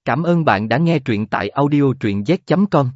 Cảm ơn bạn đã nghe truyện tại audio truyện z.com.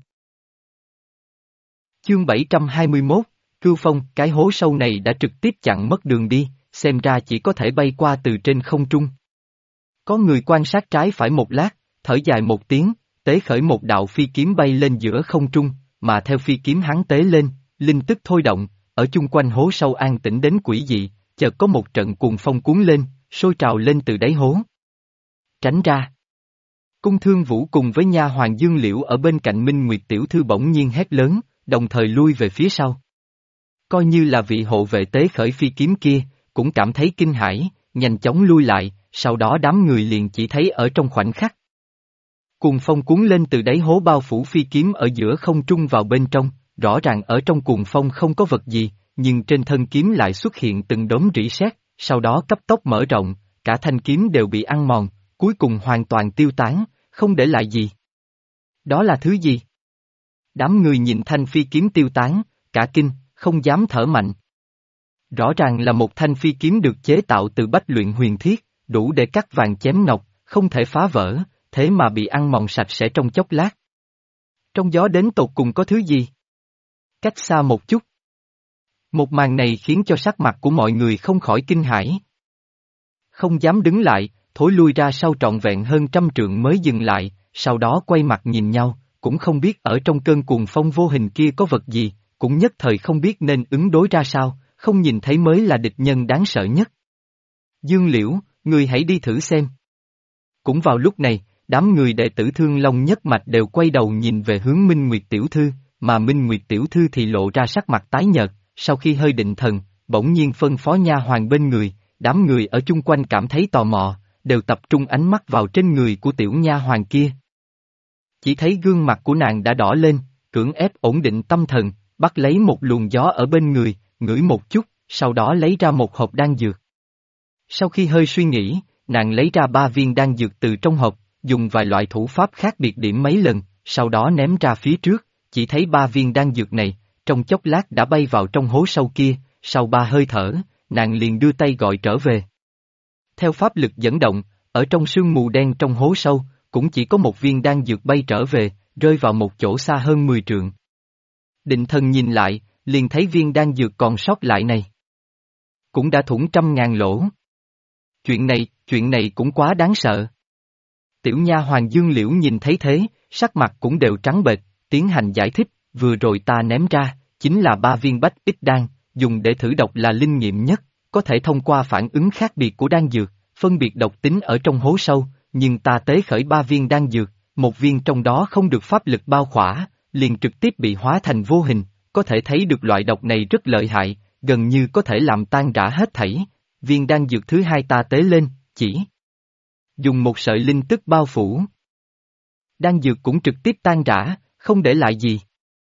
Chương 721, Cưu Phong, cái hố sâu này đã trực tiếp chặn mất đường đi, xem ra chỉ có thể bay qua từ trên không trung. Có người quan sát trái phải một lát, thở dài một tiếng, tế khởi một đạo phi kiếm bay lên giữa không trung, mà theo phi kiếm hắn tế lên, linh tức thôi động, ở chung quanh hố sâu an tĩnh đến quỷ dị, chợt có một trận cuồng phong cuốn lên, sôi trào lên từ đáy hố. Tránh ra! Cung Thương Vũ cùng với nha hoàn Dương Liễu ở bên cạnh Minh Nguyệt tiểu thư bỗng nhiên hét lớn, đồng thời lui về phía sau. Coi như là vị hộ vệ tế khởi phi kiếm kia, cũng cảm thấy kinh hãi, nhanh chóng lui lại, sau đó đám người liền chỉ thấy ở trong khoảnh khắc. Cuồng phong cuốn lên từ đáy hố bao phủ phi kiếm ở giữa không trung vào bên trong, rõ ràng ở trong cuồng phong không có vật gì, nhưng trên thân kiếm lại xuất hiện từng đốm rỉ sét, sau đó cấp tốc mở rộng, cả thanh kiếm đều bị ăn mòn, cuối cùng hoàn toàn tiêu tán, không để lại gì. Đó là thứ gì? Đám người nhìn thanh phi kiếm tiêu tán, cả kinh, không dám thở mạnh. Rõ ràng là một thanh phi kiếm được chế tạo từ bách luyện huyền thiết, đủ để cắt vàng chém ngọc, không thể phá vỡ, thế mà bị ăn mòn sạch sẽ trong chốc lát. Trong gió đến tột cùng có thứ gì? Cách xa một chút. Một màn này khiến cho sắc mặt của mọi người không khỏi kinh hãi. Không dám đứng lại, thối lui ra sau trọn vẹn hơn 100 trượng mới dừng lại, sau đó quay mặt nhìn nhau, cũng không biết ở trong cơn cuồng phong vô hình kia có vật gì, cũng nhất thời không biết nên ứng đối ra sao, không nhìn thấy mới là địch nhân đáng sợ nhất. Dương Liễu, người hãy đi thử xem. Cũng vào lúc này, đám người đệ tử Thương Long nhất mạch đều quay đầu nhìn về hướng Minh Nguyệt tiểu thư, mà Minh Nguyệt tiểu thư thì lộ ra sắc mặt tái nhợt, sau khi hơi định thần, bỗng nhiên phân phó nha hoàn bên người, đám người ở chung quanh cảm thấy tò mò, đều tập trung ánh mắt vào trên người của tiểu nha hoàn kia. Chỉ thấy gương mặt của nàng đã đỏ lên, cưỡng ép ổn định tâm thần, bắt lấy một luồng gió ở bên người, ngửi một chút, sau đó lấy ra một hộp đan dược. Sau khi hơi suy nghĩ, nàng lấy ra 3 viên đan dược từ trong hộp, dùng vài loại thủ pháp khác biệt điểm mấy lần, sau đó ném ra phía trước, chỉ thấy 3 viên đan dược này, trong chốc lát đã bay vào trong hố sâu kia, sau 3 hơi thở, nàng liền đưa tay gọi trở về. Theo pháp lực dẫn động, ở trong sương mù đen trong hố sâu, cũng chỉ có một viên đan dược bay trở về, rơi vào một chỗ xa hơn 10 trượng. Định thần nhìn lại, liền thấy viên đan dược còn sót lại này. Cũng đã thủng 100.000 lỗ. Chuyện này cũng quá đáng sợ. Tiểu nha hoàng Dương Liễu nhìn thấy thế, sắc mặt cũng đều trắng bệch, tiến hành giải thích, vừa rồi ta ném ra, chính là 3 viên bách ích đan, dùng để thử độc là linh nghiệm nhất, có thể thông qua phản ứng khác biệt của đan dược, phân biệt độc tính ở trong hố sâu, nhưng ta tế khởi 3 viên đan dược, một viên trong đó không được pháp lực bao khỏa, liền trực tiếp bị hóa thành vô hình, có thể thấy được loại độc này rất lợi hại, gần như có thể làm tan rã hết thảy. Viên đan dược thứ 2 ta tế lên, chỉ dùng một sợi linh tức bao phủ. Đan dược cũng trực tiếp tan rã, không để lại gì.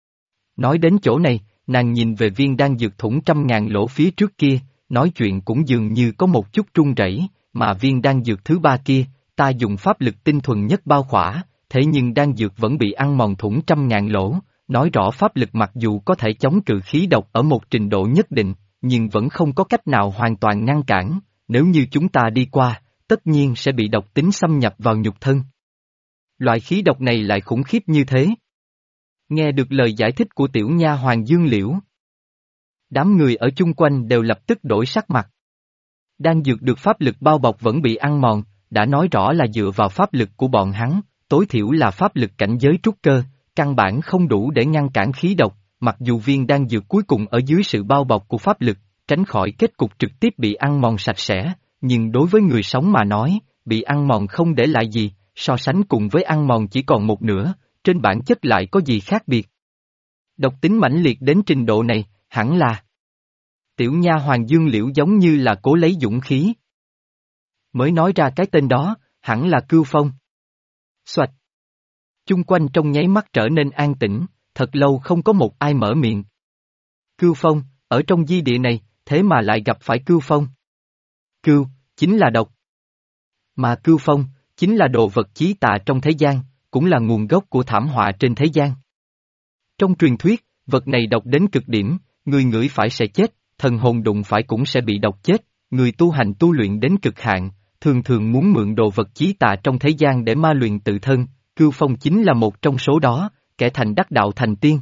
Nói đến chỗ này, nàng nhìn về viên đan dược thủng 100.000 lỗ phía trước kia, nói chuyện cũng dường như có một chút run rẩy, mà viên đan dược thứ 3 kia, ta dùng pháp lực tinh thuần nhất bao khỏa, thế nhưng đan dược vẫn bị ăn mòn thủng 100.000 lỗ, nói rõ pháp lực mặc dù có thể chống cự khí độc ở một trình độ nhất định, nhưng vẫn không có cách nào hoàn toàn ngăn cản, nếu như chúng ta đi qua, tất nhiên sẽ bị độc tính xâm nhập vào nhục thân. Loại khí độc này lại khủng khiếp như thế. Nghe được lời giải thích của tiểu nha hoàng Dương Liễu, đám người ở chung quanh đều lập tức đổi sắc mặt. Đan dược được pháp lực bao bọc vẫn bị ăn mòn, đã nói rõ là dựa vào pháp lực của bọn hắn, tối thiểu là pháp lực cảnh giới trúc cơ, căn bản không đủ để ngăn cản khí độc, mặc dù viên đan dược cuối cùng ở dưới sự bao bọc của pháp lực, tránh khỏi kết cục trực tiếp bị ăn mòn sạch sẽ, nhưng đối với người sống mà nói, bị ăn mòn không để lại gì, so sánh cùng với ăn mòn chỉ còn một nửa, trên bản chất lại có gì khác biệt. Độc tính mãnh liệt đến trình độ này, hẳn là tiểu nha hoàng Dương Liễu giống như là cố lấy dũng khí. Mới nói ra cái tên đó, hẳn là Cưu Phong. Xoạch. Chung quanh trong nháy mắt trở nên an tĩnh, thật lâu không có một ai mở miệng. Cưu Phong, ở trong di địa này, thế mà lại gặp phải Cưu Phong. Cưu, chính là độc. Mà Cưu Phong, chính là đồ vật chí tà trong thế gian, cũng là nguồn gốc của thảm họa trên thế gian. Trong truyền thuyết, vật này độc đến cực điểm, người ngửi phải sẽ chết, thần hồn đụng phải cũng sẽ bị độc chết, người tu hành tu luyện đến cực hạn, thường thường muốn mượn đồ vật chí tà trong thế gian để ma luyện tự thân, Cưu Phong chính là một trong số đó, kẻ thành đắc đạo thành tiên.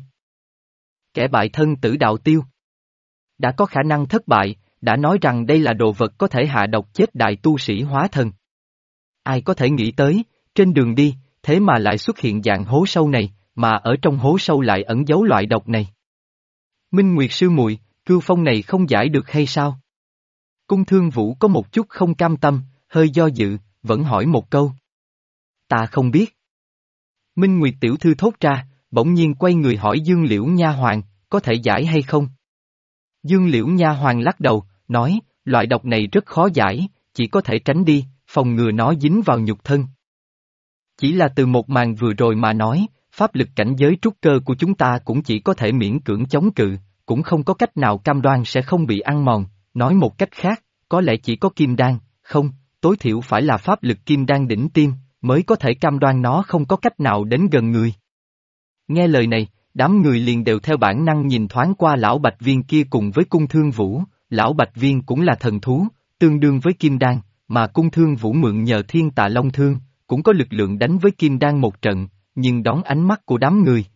Kẻ bại thân tử đạo tiêu. Đã có khả năng thất bại, đã nói rằng đây là đồ vật có thể hạ độc chết đại tu sĩ hóa thần. Ai có thể nghĩ tới, trên đường đi, thế mà lại xuất hiện dạng hố sâu này, mà ở trong hố sâu lại ẩn giấu loại độc này. Minh Nguyệt sư muội, Cưu Phong này không giải được hay sao? Cung Thương Vũ có một chút không cam tâm, hơi do dự, vẫn hỏi một câu. Ta không biết. Minh Nguyệt tiểu thư thốt ra, bỗng nhiên quay người hỏi Dương Liễu nha hoàn, có thể giải hay không? Dương Liễu nha hoàn lắc đầu, nói, loại độc này rất khó giải, chỉ có thể tránh đi, phòng ngừa nó dính vào nhục thân. Chỉ là từ một màn vừa rồi mà nói, pháp lực cảnh giới trúc cơ của chúng ta cũng chỉ có thể miễn cưỡng chống cự, cũng không có cách nào cam đoan sẽ không bị ăn mòn, nói một cách khác, có lẽ chỉ có kim đan, không, tối thiểu phải là pháp lực kim đan đỉnh tiêm, mới có thể cam đoan nó không có cách nào đến gần người. Nghe lời này, đám người liền đều theo bản năng nhìn thoáng qua lão Bạch Viên kia cùng với Cung Thương Vũ, lão Bạch Viên cũng là thần thú, tương đương với kim đan, mà Cung Thương Vũ mượn nhờ Thiên Tà Long Thương, cũng có lực lượng đánh với kim đan một trận, nhưng đón ánh mắt của đám người.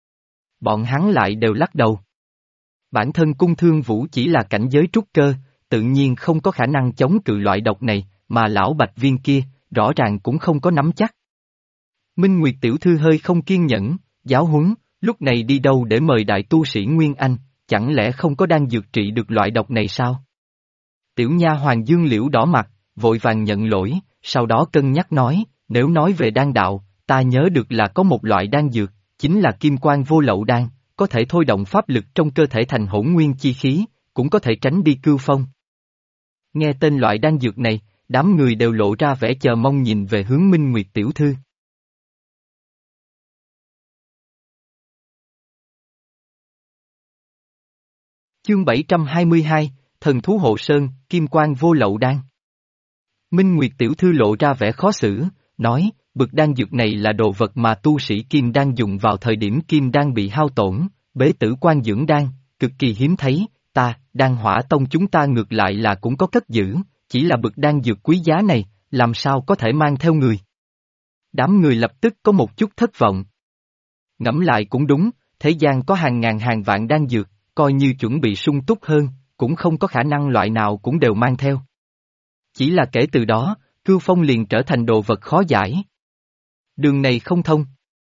Bọn hắn lại đều lắc đầu. Bản thân Cung Thương Vũ chỉ là cảnh giới trúc cơ, tự nhiên không có khả năng chống cự loại độc này, mà lão Bạch Viên kia, rõ ràng cũng không có nắm chắc. Minh Nguyệt tiểu thư hơi không kiên nhẫn, giáo huấn, lúc này đi đâu để mời đại tu sĩ Nguyên Anh, chẳng lẽ không có đang dược trị được loại độc này sao? Tiểu nha hoàng Dương Liễu đỏ mặt, vội vàng nhận lỗi, sau đó cân nhắc nói, nếu nói về đan đạo, ta nhớ được là có một loại đan dược, chính là kim quan vô lậu đan, có thể thôi động pháp lực trong cơ thể thành hỗn nguyên chi khí, cũng có thể tránh đi Cưu Phong. Nghe tên loại đan dược này, đám người đều lộ ra vẻ chờ mong nhìn về hướng Minh Nguyệt tiểu thư. Chương 722, Thần thú hộ sơn, kim quan vô lậu đan. Minh Nguyệt tiểu thư lộ ra vẻ khó xử, nói, bực đan dược này là đồ vật mà tu sĩ kim đan dùng vào thời điểm kim đan bị hao tổn, bế tử quan dưỡng đan, cực kỳ hiếm thấy, đan hỏa tông chúng ta ngược lại là cũng có cất giữ, chỉ là bực đan dược quý giá này, làm sao có thể mang theo người. Đám người lập tức có một chút thất vọng. Ngẫm lại cũng đúng, thế gian có hàng ngàn hàng vạn đan dược, coi như chuẩn bị sung túc hơn, cũng không có khả năng loại nào cũng đều mang theo. Chỉ là kể từ đó, Cưu Phong liền trở thành đồ vật khó giải. Đường này không thông.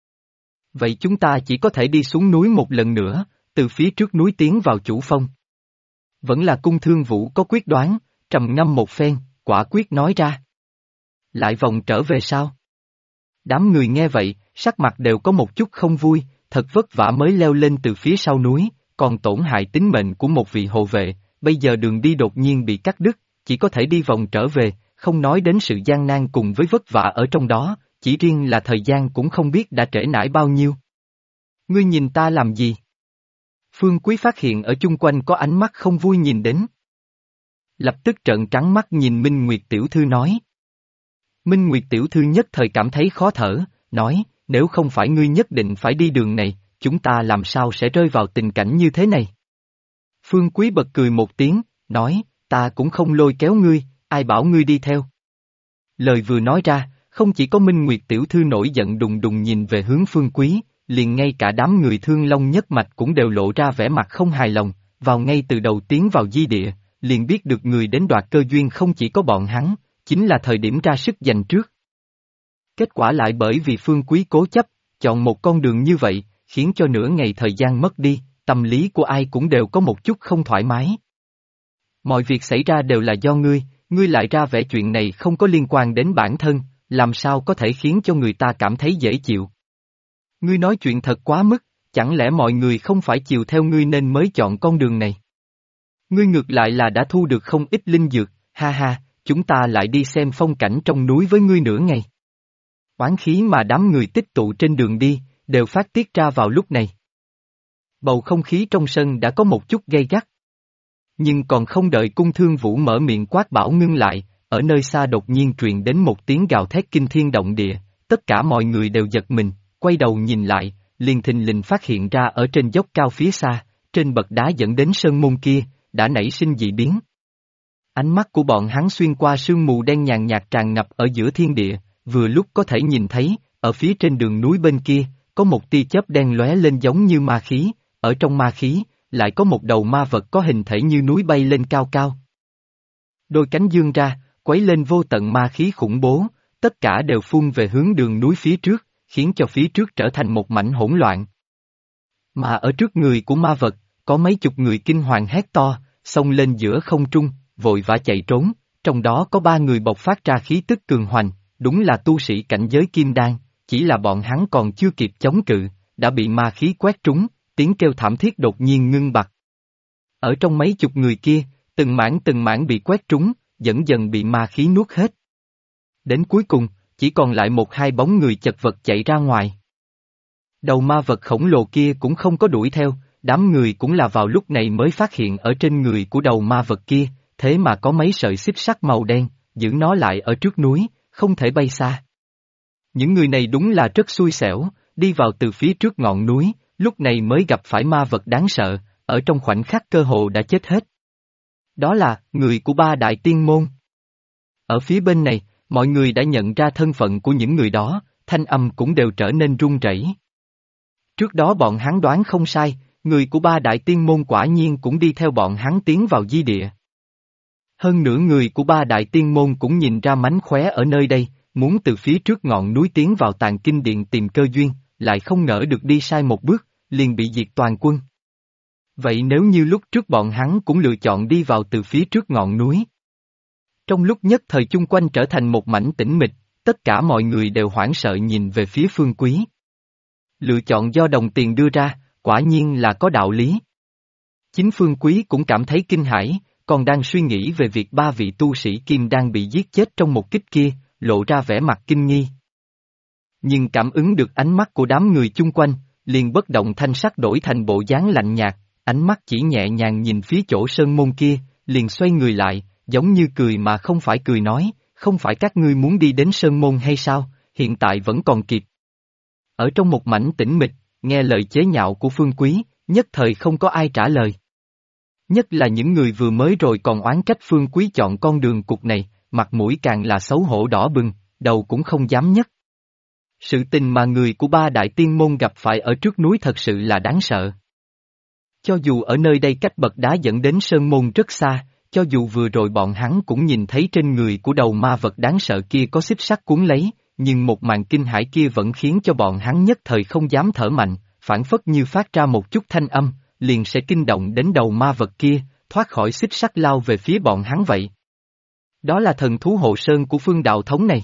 Vậy chúng ta chỉ có thể đi xuống núi một lần nữa, từ phía trước núi tiến vào chủ phong. Vẫn là Cung Thương Vũ có quyết đoán, trầm ngâm một phen, quả quyết nói ra. Lại vòng trở về sao? Đám người nghe vậy, sắc mặt đều có một chút không vui, thật vất vả mới leo lên từ phía sau núi, còn tổn hại tính mệnh của một vị hộ vệ, bây giờ đường đi đột nhiên bị cắt đứt, chỉ có thể đi vòng trở về, không nói đến sự gian nan cùng với vất vả ở trong đó, chỉ riêng là thời gian cũng không biết đã trễ nải bao nhiêu. Ngươi nhìn ta làm gì? Phương Quý phát hiện ở chung quanh có ánh mắt không vui nhìn đến. Lập tức trợn trắng mắt nhìn Minh Nguyệt tiểu thư nói. Minh Nguyệt tiểu thư nhất thời cảm thấy khó thở, nói, nếu không phải ngươi nhất định phải đi đường này, chúng ta làm sao sẽ rơi vào tình cảnh như thế này? Phương Quý bật cười một tiếng, nói, ta cũng không lôi kéo ngươi, ai bảo ngươi đi theo. Lời vừa nói ra, không chỉ có Minh Nguyệt tiểu thư nổi giận đùng đùng nhìn về hướng Phương Quý, liền ngay cả đám người Thương Long nhất mạch cũng đều lộ ra vẻ mặt không hài lòng, vào ngay từ đầu tiến vào di địa, liền biết được người đến đoạt cơ duyên không chỉ có bọn hắn, chính là thời điểm ra sức giành trước. Kết quả lại bởi vì Phương Quý cố chấp, chọn một con đường như vậy, khiến cho nửa ngày thời gian mất đi, tâm lý của ai cũng đều có một chút không thoải mái. Mọi việc xảy ra đều là do ngươi lại ra vẻ chuyện này không có liên quan đến bản thân, làm sao có thể khiến cho người ta cảm thấy dễ chịu. Ngươi nói chuyện thật quá mức, chẳng lẽ mọi người không phải chiều theo ngươi nên mới chọn con đường này? Ngươi ngược lại là đã thu được không ít linh dược, ha ha, chúng ta lại đi xem phong cảnh trong núi với ngươi nửa ngày. Oán khí mà đám người tích tụ trên đường đi, đều phát tiết ra vào lúc này. Bầu không khí trong sân đã có một chút gay gắt. Nhưng còn không đợi Cung Thương Vũ mở miệng quát bảo ngưng lại, ở nơi xa đột nhiên truyền đến một tiếng gào thét kinh thiên động địa, tất cả mọi người đều giật mình, quay đầu nhìn lại, liền thình lình phát hiện ra ở trên dốc cao phía xa, trên bậc đá dẫn đến sơn môn kia, đã nảy sinh dị biến. Ánh mắt của bọn hắn xuyên qua sương mù đen nhàn nhạt tràn ngập ở giữa thiên địa, vừa lúc có thể nhìn thấy, ở phía trên đường núi bên kia, có một tia chớp đen lóe lên giống như ma khí, ở trong ma khí, lại có một đầu ma vật có hình thể như núi bay lên cao cao. Đôi cánh dương ra, quấy lên vô tận ma khí khủng bố, tất cả đều phun về hướng đường núi phía trước, khiến cho phía trước trở thành một mảnh hỗn loạn. Mà ở trước người của ma vật, có mấy chục người kinh hoàng hét to, xông lên giữa không trung, vội vã chạy trốn, trong đó có 3 người bộc phát ra khí tức cường hoành, đúng là tu sĩ cảnh giới kim đan, chỉ là bọn hắn còn chưa kịp chống cự, đã bị ma khí quét trúng, tiếng kêu thảm thiết đột nhiên ngưng bặt. Ở trong mấy chục người kia, từng mảng bị quét trúng, dần dần bị ma khí nuốt hết. Đến cuối cùng, chỉ còn lại 1-2 bóng người chật vật chạy ra ngoài. Đầu ma vật khổng lồ kia cũng không có đuổi theo, đám người cũng là vào lúc này mới phát hiện ở trên người của đầu ma vật kia, thế mà có mấy sợi xích sắt màu đen, giữ nó lại ở trước núi, không thể bay xa. Những người này đúng là rất xui xẻo, đi vào từ phía trước ngọn núi, lúc này mới gặp phải ma vật đáng sợ, ở trong khoảnh khắc cơ hồ đã chết hết. Đó là người của 3 đại tiên môn. Ở phía bên này, mọi người đã nhận ra thân phận của những người đó, thanh âm cũng đều trở nên run rẩy. Trước đó bọn hắn đoán không sai, người của 3 đại tiên môn quả nhiên cũng đi theo bọn hắn tiến vào di địa. Hơn nữa người của 3 đại tiên môn cũng nhìn ra mánh khóe ở nơi đây, muốn từ phía trước ngọn núi tiến vào tàng kinh điện tìm cơ duyên, lại không ngờ được đi sai một bước, liền bị diệt toàn quân. Vậy nếu như lúc trước bọn hắn cũng lựa chọn đi vào từ phía trước ngọn núi. Trong lúc nhất thời chung quanh trở thành một mảnh tĩnh mịch, tất cả mọi người đều hoảng sợ nhìn về phía Phương Quý. Lựa chọn do đồng tiền đưa ra, quả nhiên là có đạo lý. Chính Phương Quý cũng cảm thấy kinh hãi, còn đang suy nghĩ về việc 3 vị tu sĩ kim đang bị giết chết trong một kích kia, lộ ra vẻ mặt kinh nghi. Nhưng cảm ứng được ánh mắt của đám người chung quanh, liền bất động thanh sắc đổi thành bộ dáng lạnh nhạt, ánh mắt chỉ nhẹ nhàng nhìn phía chỗ sơn môn kia, liền xoay người lại, giống như cười mà không phải cười nói, không phải các ngươi muốn đi đến sơn môn hay sao, hiện tại vẫn còn kịp. Ở trong một mảnh tĩnh mịch, nghe lời chế nhạo của Phương Quý, nhất thời không có ai trả lời. Nhất là những người vừa mới rồi còn oán trách Phương Quý chọn con đường cục này, mặt mũi càng là xấu hổ đỏ bừng, đầu cũng không dám nhấc. Sự tình mà người của 3 đại tiên môn gặp phải ở trước núi thật sự là đáng sợ. Cho dù ở nơi đây cách bậc đá dẫn đến sơn môn rất xa, cho dù vừa rồi bọn hắn cũng nhìn thấy trên người của đầu ma vật đáng sợ kia có xích sắt cuốn lấy, nhưng một màn kinh hãi kia vẫn khiến cho bọn hắn nhất thời không dám thở mạnh, phản phất như phát ra một chút thanh âm, liền sẽ kinh động đến đầu ma vật kia, thoát khỏi xích sắt lao về phía bọn hắn vậy. Đó là thần thú hộ sơn của Phương đạo thống này.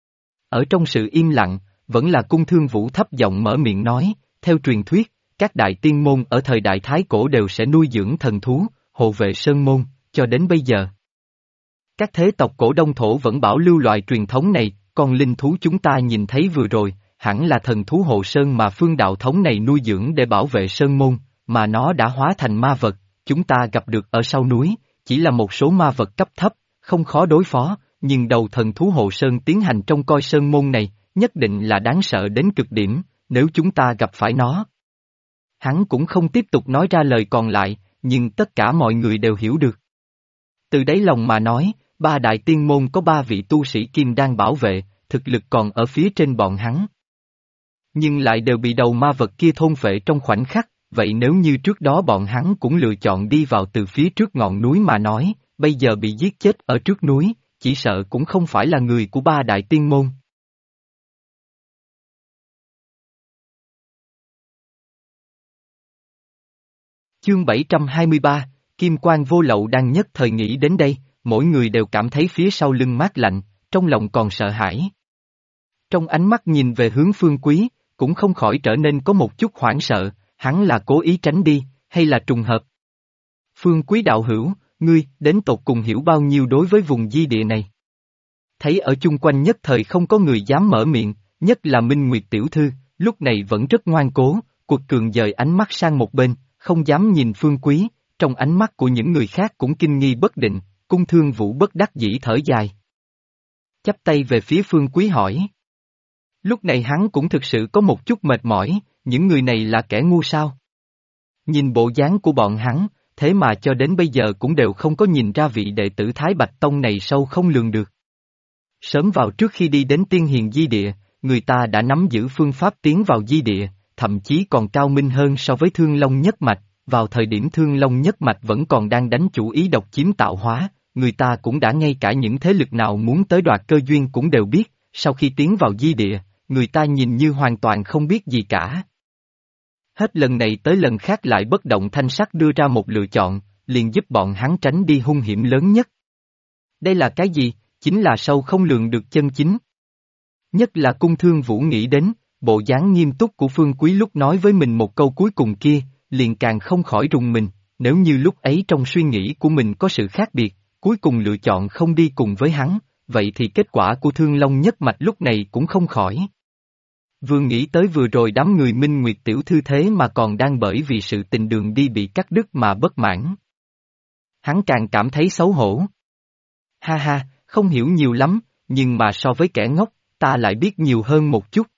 Ở trong sự im lặng, vẫn là Cung Thương Vũ thấp giọng mở miệng nói, theo truyền thuyết, các đại tiên môn ở thời đại Thái Cổ đều sẽ nuôi dưỡng thần thú, hộ vệ sơn môn, cho đến bây giờ. Các thế tộc cổ Đông Thổ vẫn bảo lưu loại truyền thống này, còn linh thú chúng ta nhìn thấy vừa rồi, hẳn là thần thú hộ sơn mà Phương đạo thống này nuôi dưỡng để bảo vệ sơn môn, mà nó đã hóa thành ma vật, chúng ta gặp được ở sau núi, chỉ là một số ma vật cấp thấp, không khó đối phó, nhưng đầu thần thú hộ sơn tiến hành trong coi sơn môn này, nhất định là đáng sợ đến cực điểm, nếu chúng ta gặp phải nó. Hắn cũng không tiếp tục nói ra lời còn lại, nhưng tất cả mọi người đều hiểu được. Từ đáy lòng mà nói, 3 đại tiên môn có 3 vị tu sĩ kim đang bảo vệ, thực lực còn ở phía trên bọn hắn. Nhưng lại đều bị đầu ma vật kia thôn phệ trong khoảnh khắc, vậy nếu như trước đó bọn hắn cũng lựa chọn đi vào từ phía trước ngọn núi mà nói, bây giờ bị giết chết ở trước núi, chỉ sợ cũng không phải là người của 3 đại tiên môn. Chương 723, Kim Quang Vô Lậu đang nhất thời nghĩ đến đây, mỗi người đều cảm thấy phía sau lưng mát lạnh, trong lòng còn sợ hãi. Trong ánh mắt nhìn về hướng Phương Quý, cũng không khỏi trở nên có một chút hoảng sợ, hắn là cố ý tránh đi, hay là trùng hợp. Phương Quý đạo hữu, ngươi, đến tột cùng hiểu bao nhiêu đối với vùng di địa này. Thấy ở chung quanh nhất thời không có người dám mở miệng, nhất là Minh Nguyệt tiểu thư, lúc này vẫn rất ngoan cố, quật cường dời ánh mắt sang một bên, không dám nhìn Phương Quý, trong ánh mắt của những người khác cũng kinh nghi bất định, Cung Thương Vũ bất đắc dĩ thở dài. Chắp tay về phía Phương Quý hỏi. Lúc này hắn cũng thực sự có một chút mệt mỏi, những người này là kẻ ngu sao? Nhìn bộ dáng của bọn hắn, thế mà cho đến bây giờ cũng đều không có nhìn ra vị đệ tử Thái Bạch Tông này sâu không lường được. Sớm vào trước khi đi đến Tiên Hiền Di Địa, người ta đã nắm giữ phương pháp tiến vào Di Địa, thậm chí còn cao minh hơn so với Thương Long Nhất Mạch, vào thời điểm Thương Long Nhất Mạch vẫn còn đang đánh chủ ý độc chiếm tạo hóa, người ta cũng đã ngay cả những thế lực nào muốn tới đoạt cơ duyên cũng đều biết, sau khi tiến vào Di Địa, người ta nhìn như hoàn toàn không biết gì cả. Hết lần này tới lần khác lại bất động thanh sắc đưa ra một lựa chọn, liền giúp bọn hắn tránh đi hung hiểm lớn nhất. Đây là cái gì? Chính là sâu không lường được chân chính. Nhất là Cung Thương Vũ nghĩ đến, bộ dáng nghiêm túc của Phương Quý lúc nói với mình một câu cuối cùng kia, liền càng không khỏi rùng mình, nếu như lúc ấy trong suy nghĩ của mình có sự khác biệt, cuối cùng lựa chọn không đi cùng với hắn, vậy thì kết quả của Thương Long Nhất Mạch lúc này cũng không khỏi. Vừa nghĩ tới vừa rồi đám người Minh Nguyệt tiểu thư thế mà còn đang bởi vì sự tình đường đi bị cắt đứt mà bất mãn. Hắn càng cảm thấy xấu hổ. Ha ha, không hiểu nhiều lắm, nhưng mà so với kẻ ngốc, ta lại biết nhiều hơn một chút.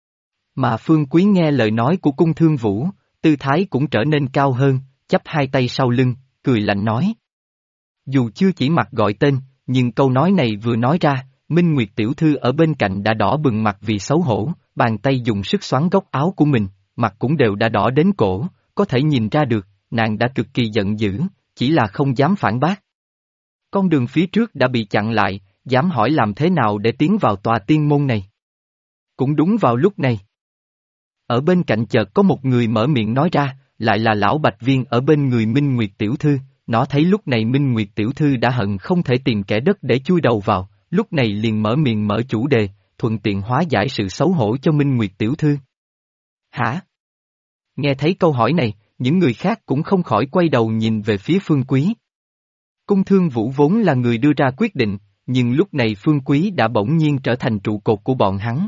Mà Phương Quý nghe lời nói của Cung Thương Vũ, tư thái cũng trở nên cao hơn, chắp hai tay sau lưng, cười lạnh nói. Dù chưa chỉ mặt gọi tên, nhưng câu nói này vừa nói ra, Minh Nguyệt tiểu thư ở bên cạnh đã đỏ bừng mặt vì xấu hổ, bàn tay dùng sức xoắn góc áo của mình, mặt cũng đều đã đỏ đến cổ, có thể nhìn ra được, nàng đã cực kỳ giận dữ, chỉ là không dám phản bác. Con đường phía trước đã bị chặn lại, dám hỏi làm thế nào để tiến vào tòa tiên môn này. Cũng đúng vào lúc này. Ở bên cạnh chợt có một người mở miệng nói ra, lại là lão Bạch Viên ở bên người Minh Nguyệt tiểu thư, nó thấy lúc này Minh Nguyệt tiểu thư đã hận không thể tìm kẻ đất để chui đầu vào, lúc này liền mở miệng mở chủ đề, thuận tiện hóa giải sự xấu hổ cho Minh Nguyệt tiểu thư. Hả? Nghe thấy câu hỏi này, những người khác cũng không khỏi quay đầu nhìn về phía Phương Quý. Cung Thương Vũ vốn là người đưa ra quyết định, nhưng lúc này Phương Quý đã bỗng nhiên trở thành trụ cột của bọn hắn.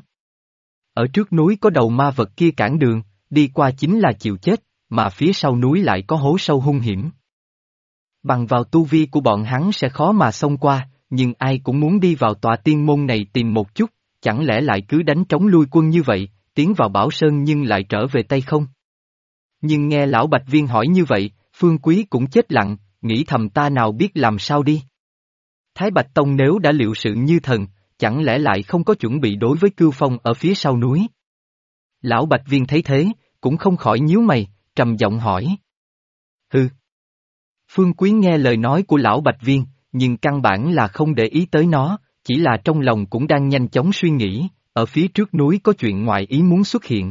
Ở trước núi có đầu ma vật kia cản đường, đi qua chính là chịu chết, mà phía sau núi lại có hố sâu hung hiểm. Bằng vào tu vi của bọn hắn sẽ khó mà xông qua, nhưng ai cũng muốn đi vào tòa tiên môn này tìm một chút, chẳng lẽ lại cứ đánh trống lui quân như vậy, tiến vào Bảo Sơn nhưng lại trở về tay không? Nhưng nghe lão Bạch Viên hỏi như vậy, Phương Quý cũng chết lặng, nghĩ thầm ta nào biết làm sao đi. Thái Bạch Tông nếu đã liệu sự như thần, chẳng lẽ lại không có chuẩn bị đối với Cưu Phong ở phía sau núi? Lão Bạch Viên thấy thế, cũng không khỏi nhíu mày, trầm giọng hỏi. Hừ. Phương Quý nghe lời nói của lão Bạch Viên, nhưng căn bản là không để ý tới nó, chỉ là trong lòng cũng đang nhanh chóng suy nghĩ, ở phía trước núi có chuyện ngoại ý muốn xuất hiện.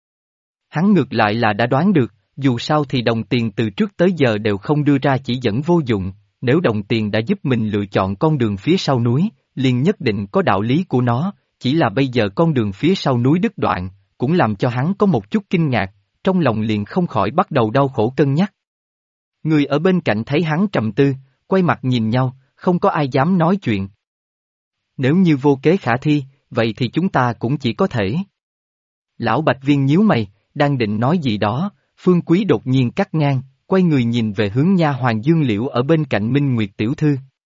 Hắn ngược lại là đã đoán được, dù sao thì đồng tiền từ trước tới giờ đều không đưa ra chỉ dẫn vô dụng, nếu đồng tiền đã giúp mình lựa chọn con đường phía sau núi, liền nhất định có đạo lý của nó, chỉ là bây giờ con đường phía sau núi đứt đoạn, cũng làm cho hắn có một chút kinh ngạc, trong lòng liền không khỏi bắt đầu đau khổ cân nhắc. Người ở bên cạnh thấy hắn trầm tư, quay mặt nhìn nhau, không có ai dám nói chuyện. Nếu như vô kế khả thi, vậy thì chúng ta cũng chỉ có thể. Lão Bạch Viên nhíu mày, đang định nói gì đó, Phương Quý đột nhiên cắt ngang, quay người nhìn về hướng nha hoàn Dương Liễu ở bên cạnh Minh Nguyệt tiểu thư.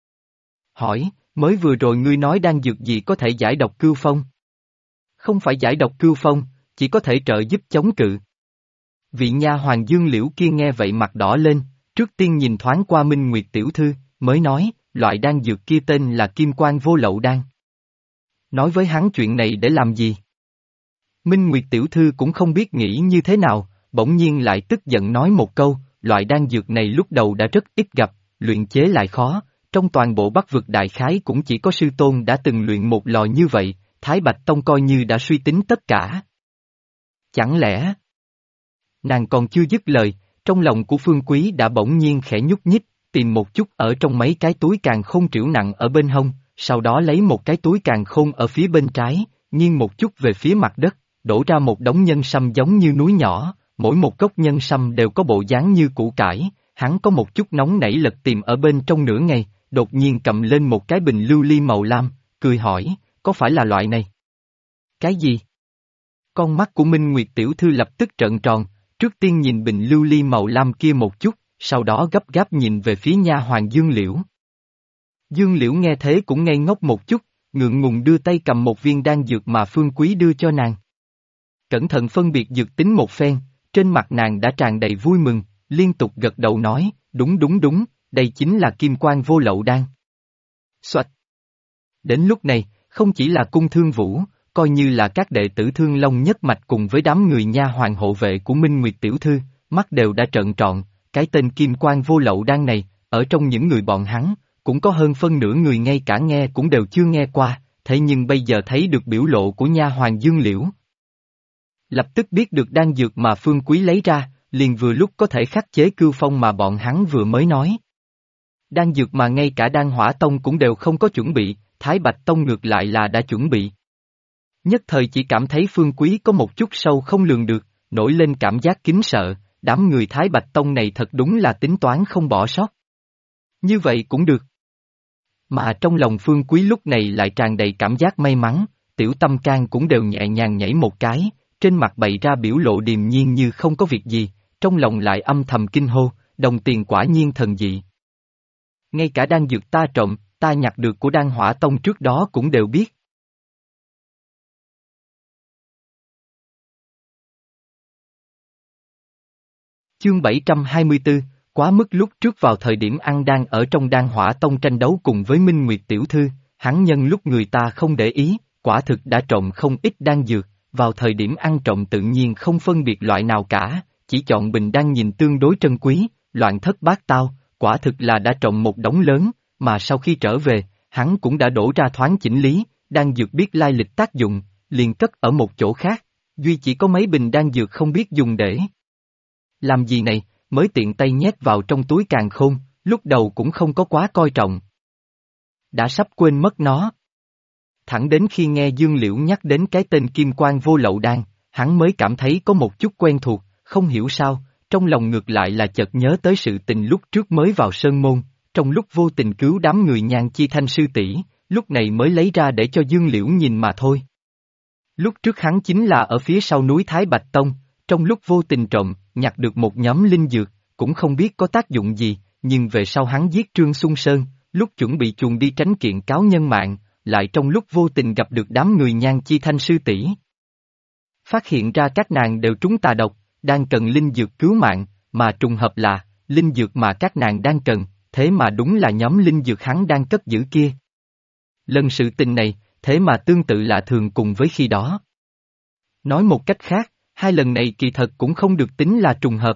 Hỏi, mới vừa rồi ngươi nói đang dược gì có thể giải độc cưu phong? Không phải giải độc cưu phong, chỉ có thể trợ giúp chống cự. Vị nha hoàn Dương Liễu kia nghe vậy mặt đỏ lên, trước tiên nhìn thoáng qua Minh Nguyệt tiểu thư, mới nói, loại đan dược kia tên là Kim Quan Vô Lậu Đan. Nói với hắn chuyện này để làm gì? Minh Nguyệt tiểu thư cũng không biết nghĩ như thế nào, bỗng nhiên lại tức giận nói một câu, loại đan dược này lúc đầu đã rất ít gặp, luyện chế lại khó, trong toàn bộ Bắc vực đại khái cũng chỉ có sư tôn đã từng luyện một lò như vậy, Thái Bạch Tông coi như đã suy tính tất cả. Chẳng lẽ... Nàng còn chưa dứt lời, trong lòng của Phương Quý đã bỗng nhiên khẽ nhúc nhích, tìm một chút ở trong mấy cái túi càn khôn trĩu nặng ở bên hông, sau đó lấy một cái túi càn khôn ở phía bên trái, nghiêng một chút về phía mặt đất, đổ ra một đống nhân sâm giống như núi nhỏ, mỗi một gốc nhân sâm đều có bộ dáng như củ cải, hắn có một chút nóng nảy lật tìm ở bên trong nửa ngày, đột nhiên cầm lên một cái bình lưu ly màu lam, cười hỏi, có phải là loại này? Cái gì? Con mắt của Minh Nguyệt tiểu thư lập tức trợn tròn, trước tiên nhìn bình lưu ly màu lam kia một chút, sau đó gấp gáp nhìn về phía nha hoàn Dương Liễu. Dương Liễu nghe thế cũng ngây ngốc một chút, ngượng ngùng đưa tay cầm một viên đan dược mà Phương Quý đưa cho nàng. Cẩn thận phân biệt dược tính một phen, trên mặt nàng đã tràn đầy vui mừng, liên tục gật đầu nói, đúng đúng đúng, đây chính là kim quan vô lậu đan. Soạch. Đến lúc này, không chỉ là cung thương vũ, coi như là các đệ tử Thương Long nhất mạch cùng với đám người nha hoàn hộ vệ của Minh Nguyệt tiểu thư, mắt đều đã trợn tròn, cái tên kim quan vô lậu đan này, ở trong những người bọn hắn, cũng có hơn phân nửa người ngay cả nghe cũng đều chưa nghe qua, thế nhưng bây giờ thấy được biểu lộ của nha hoàn Dương Liễu. Lập tức biết được đan dược mà Phương Quý lấy ra, liền vừa lúc có thể khắc chế cưu phong mà bọn hắn vừa mới nói. Đan dược mà ngay cả Đan Hỏa Tông cũng đều không có chuẩn bị, Thái Bạch Tông ngược lại là đã chuẩn bị. Nhất thời chỉ cảm thấy Phương Quý có một chút sâu không lường được, nổi lên cảm giác kính sợ, đám người Thái Bạch Tông này thật đúng là tính toán không bỏ sót. Như vậy cũng được. Mà trong lòng Phương Quý lúc này lại tràn đầy cảm giác may mắn, tiểu tâm can cũng đều nhẹ nhàng nhảy một cái, trên mặt bày ra biểu lộ điềm nhiên như không có việc gì, trong lòng lại âm thầm kinh hô, đồng tiền quả nhiên thần dị. Ngay cả đan dược ta trộm, ta nhặt được của Đan Hỏa Tông trước đó cũng đều biết. Chương 724, quá mức lúc trước vào thời điểm ăn đang ở trong Đan Hỏa Tông tranh đấu cùng với Minh Nguyệt tiểu thư, hắn nhân lúc người ta không để ý, quả thực đã trộm không ít đan dược, vào thời điểm ăn trộm tự nhiên không phân biệt loại nào cả, chỉ chọn bình đan nhìn tương đối trân quý, loạn thất bát tao, quả thực là đã trộm một đống lớn, mà sau khi trở về, hắn cũng đã đổ ra thoáng chỉnh lý, đan dược biết lai lịch tác dụng, liền cất ở một chỗ khác, duy chỉ có mấy bình đan dược không biết dùng để làm gì này, mới tiện tay nhét vào trong túi càn khôn, lúc đầu cũng không có quá coi trọng. Đã sắp quên mất nó. Thẳng đến khi nghe Dương Liễu nhắc đến cái tên kim quan vô lậu đan, hắn mới cảm thấy có một chút quen thuộc, không hiểu sao, trong lòng ngược lại là chợt nhớ tới sự tình lúc trước mới vào sơn môn, trong lúc vô tình cứu đám người Nhan Chi Thanh sư tỷ, lúc này mới lấy ra để cho Dương Liễu nhìn mà thôi. Lúc trước hắn chính là ở phía sau núi Thái Bạch Tông, trong lúc vô tình trộm, nhặt được một nhóm linh dược, cũng không biết có tác dụng gì, nhưng về sau hắn giết Trương Xuân Sơn, lúc chuẩn bị chuồn đi tránh kiện cáo nhân mạng, lại trong lúc vô tình gặp được đám người Nhan Chi Thanh sư tỷ. Phát hiện ra các nàng đều trúng tà độc, đang cần linh dược cứu mạng, mà trùng hợp là, linh dược mà các nàng đang cần, thế mà đúng là nhóm linh dược hắn đang cất giữ kia. Lần sự tình này, thế mà tương tự lạ thường cùng với khi đó. Nói một cách khác, hai lần này kỳ thật cũng không được tính là trùng hợp.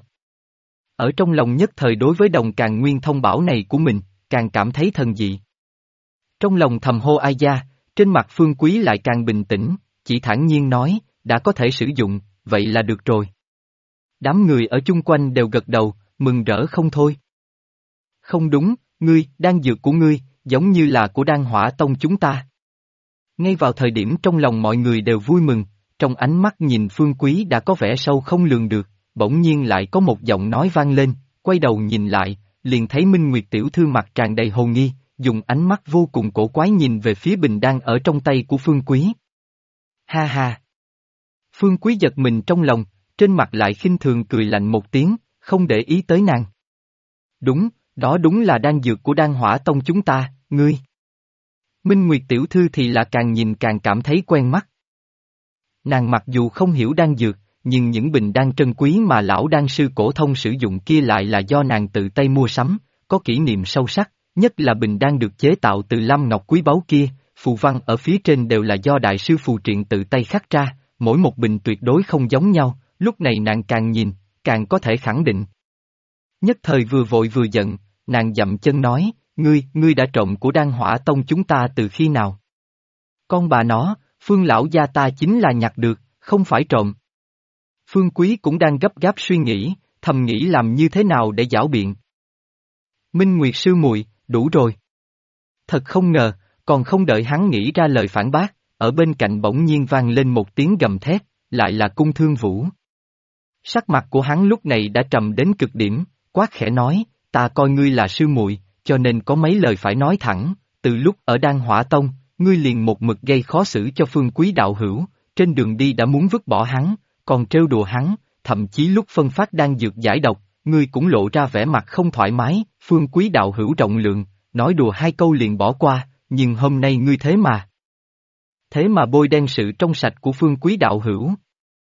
Ở trong lòng nhất thời đối với đồng Càn Nguyên thông bảo này của mình, càng cảm thấy thần dị. Trong lòng thầm hô ai gia, trên mặt Phương Quý lại càng bình tĩnh, chỉ thản nhiên nói, đã có thể sử dụng, vậy là được rồi. Đám người ở chung quanh đều gật đầu, mừng rỡ không thôi. Không đúng, ngươi, đan dược của ngươi, giống như là của Đan Hỏa Tông chúng ta. Ngay vào thời điểm trong lòng mọi người đều vui mừng, trong ánh mắt nhìn Phương Quý đã có vẻ sâu không lường được, bỗng nhiên lại có một giọng nói vang lên, quay đầu nhìn lại, liền thấy Minh Nguyệt tiểu thư mặt tràn đầy hồ nghi, dùng ánh mắt vô cùng cổ quái nhìn về phía bình đan ở trong tay của Phương Quý. Ha ha! Phương Quý giật mình trong lòng, trên mặt lại khinh thường cười lạnh một tiếng, không để ý tới nàng. Đúng, đó đúng là đan dược của Đan Hỏa Tông chúng ta, ngươi. Minh Nguyệt tiểu thư thì là càng nhìn càng cảm thấy quen mắt. Nàng mặc dù không hiểu đan dược, nhưng những bình đan trân quý mà lão đan sư cổ thông sử dụng kia lại là do nàng tự tay mua sắm, có kỷ niệm sâu sắc, nhất là bình đan được chế tạo từ lam ngọc quý báu kia, phù văn ở phía trên đều là do đại sư phù triện tự tay khắc ra, mỗi một bình tuyệt đối không giống nhau, lúc này nàng càng nhìn, càng có thể khẳng định. Nhất thời vừa vội vừa giận, nàng dậm chân nói, ngươi đã trộm của Đan Hỏa Tông chúng ta từ khi nào? Con bà nó, Phương lão gia ta chính là nhặt được, không phải trộm. Phương Quý cũng đang gấp gáp suy nghĩ, thầm nghĩ làm như thế nào để giảo biện. Minh Nguyệt sư muội, đủ rồi. Thật không ngờ, còn không đợi hắn nghĩ ra lời phản bác, ở bên cạnh bỗng nhiên vang lên một tiếng gầm thét, lại là Cung Thương Vũ. Sắc mặt của hắn lúc này đã trầm đến cực điểm, quát khẽ nói, ta coi ngươi là sư muội, cho nên có mấy lời phải nói thẳng, từ lúc ở Đan Hỏa Tông, ngươi liền một mực gây khó xử cho Phương Quý đạo hữu, trên đường đi đã muốn vứt bỏ hắn, còn trêu đùa hắn, thậm chí lúc phân phát đan dược giải độc, ngươi cũng lộ ra vẻ mặt không thoải mái, Phương Quý đạo hữu rộng lượng, nói đùa hai câu liền bỏ qua, nhưng hôm nay ngươi thế mà bôi đen sự trong sạch của Phương Quý đạo hữu.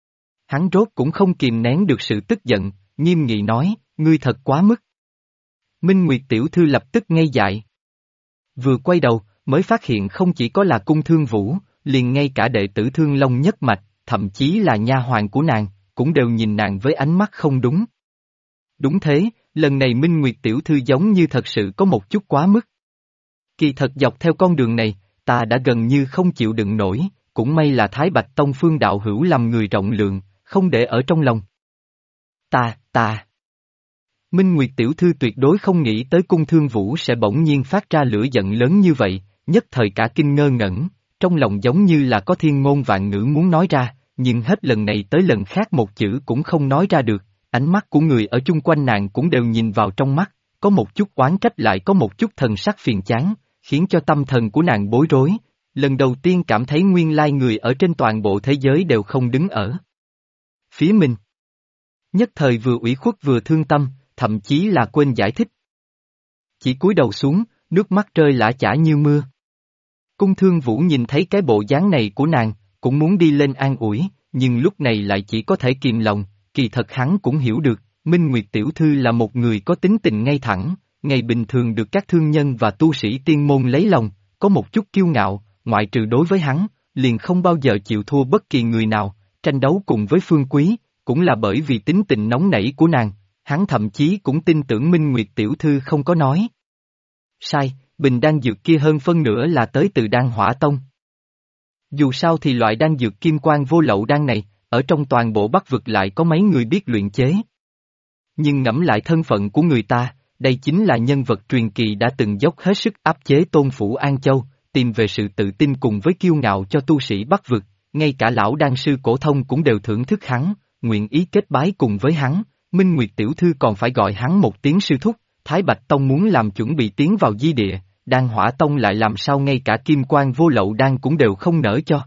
Hắn rốt cũng không kìm nén được sự tức giận, nghiêm nghị nói, ngươi thật quá mức. Minh Nguyệt tiểu thư lập tức ngây dại. Vừa quay đầu, mới phát hiện không chỉ có là Cung Thương Vũ, liền ngay cả đệ tử Thương Long nhất mạch, thậm chí là nha hoàn của nàng, cũng đều nhìn nàng với ánh mắt không đúng. Đúng thế, lần này Minh Nguyệt tiểu thư giống như thật sự có một chút quá mức. Kỳ thật dọc theo con đường này, ta đã gần như không chịu đựng nổi, cũng may là Thái Bạch Tông Phương đạo hữu làm người rộng lượng, không để ở trong lòng. Ta. Minh Nguyệt tiểu thư tuyệt đối không nghĩ tới Cung Thương Vũ sẽ bỗng nhiên phát ra lửa giận lớn như vậy, nhất thời cả kinh ngơ ngẩn, trong lòng giống như là có thiên ngôn vạn ngữ muốn nói ra, nhưng hết lần này tới lần khác một chữ cũng không nói ra được, ánh mắt của người ở chung quanh nàng cũng đều nhìn vào trong mắt, có một chút oán trách lại có một chút thần sắc phiền chán, khiến cho tâm thần của nàng bối rối, lần đầu tiên cảm thấy nguyên lai người ở trên toàn bộ thế giới đều không đứng ở phía mình. Nhất thời vừa ủy khuất vừa thương tâm, thậm chí là quên giải thích. Chỉ cúi đầu xuống, nước mắt rơi lã chã như mưa. Cung Thương Vũ nhìn thấy cái bộ dáng này của nàng, cũng muốn đi lên an ủi, nhưng lúc này lại chỉ có thể kìm lòng, kỳ thật hắn cũng hiểu được, Minh Nguyệt tiểu thư là một người có tính tình ngay thẳng, ngày bình thường được các thương nhân và tu sĩ tiên môn lấy lòng, có một chút kiêu ngạo, ngoại trừ đối với hắn, liền không bao giờ chịu thua bất kỳ người nào, tranh đấu cùng với Phương Quý, cũng là bởi vì tính tình nóng nảy của nàng, hắn thậm chí cũng tin tưởng Minh Nguyệt tiểu thư không có nói. Sai, bình đan dược kia hơn phân nửa là tới từ Đan Hỏa Tông. Dù sao thì loại đan dược kim quang vô lậu đan này, ở trong toàn bộ Bắc vực lại có mấy người biết luyện chế. Nhưng ngẫm lại thân phận của người ta, đây chính là nhân vật truyền kỳ đã từng dốc hết sức áp chế Tôn Phủ An Châu, tìm về sự tự tin cùng với kiêu ngạo cho tu sĩ Bắc vực, ngay cả lão đan sư Cổ Thông cũng đều thưởng thức hắn, nguyện ý kết bái cùng với hắn, Minh Nguyệt tiểu thư còn phải gọi hắn một tiếng sư thúc, Thái Bạch Tông muốn làm chuẩn bị tiến vào di địa, Đan Hỏa Tông lại làm sao ngay cả kim quang vô lậu đan cũng đều không nỡ cho.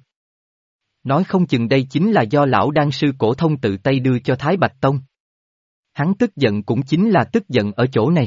Nói không chừng đây chính là do lão đan sư Cổ Thông tự tay đưa cho Thái Bạch Tông. Hắn tức giận cũng chính là tức giận ở chỗ này.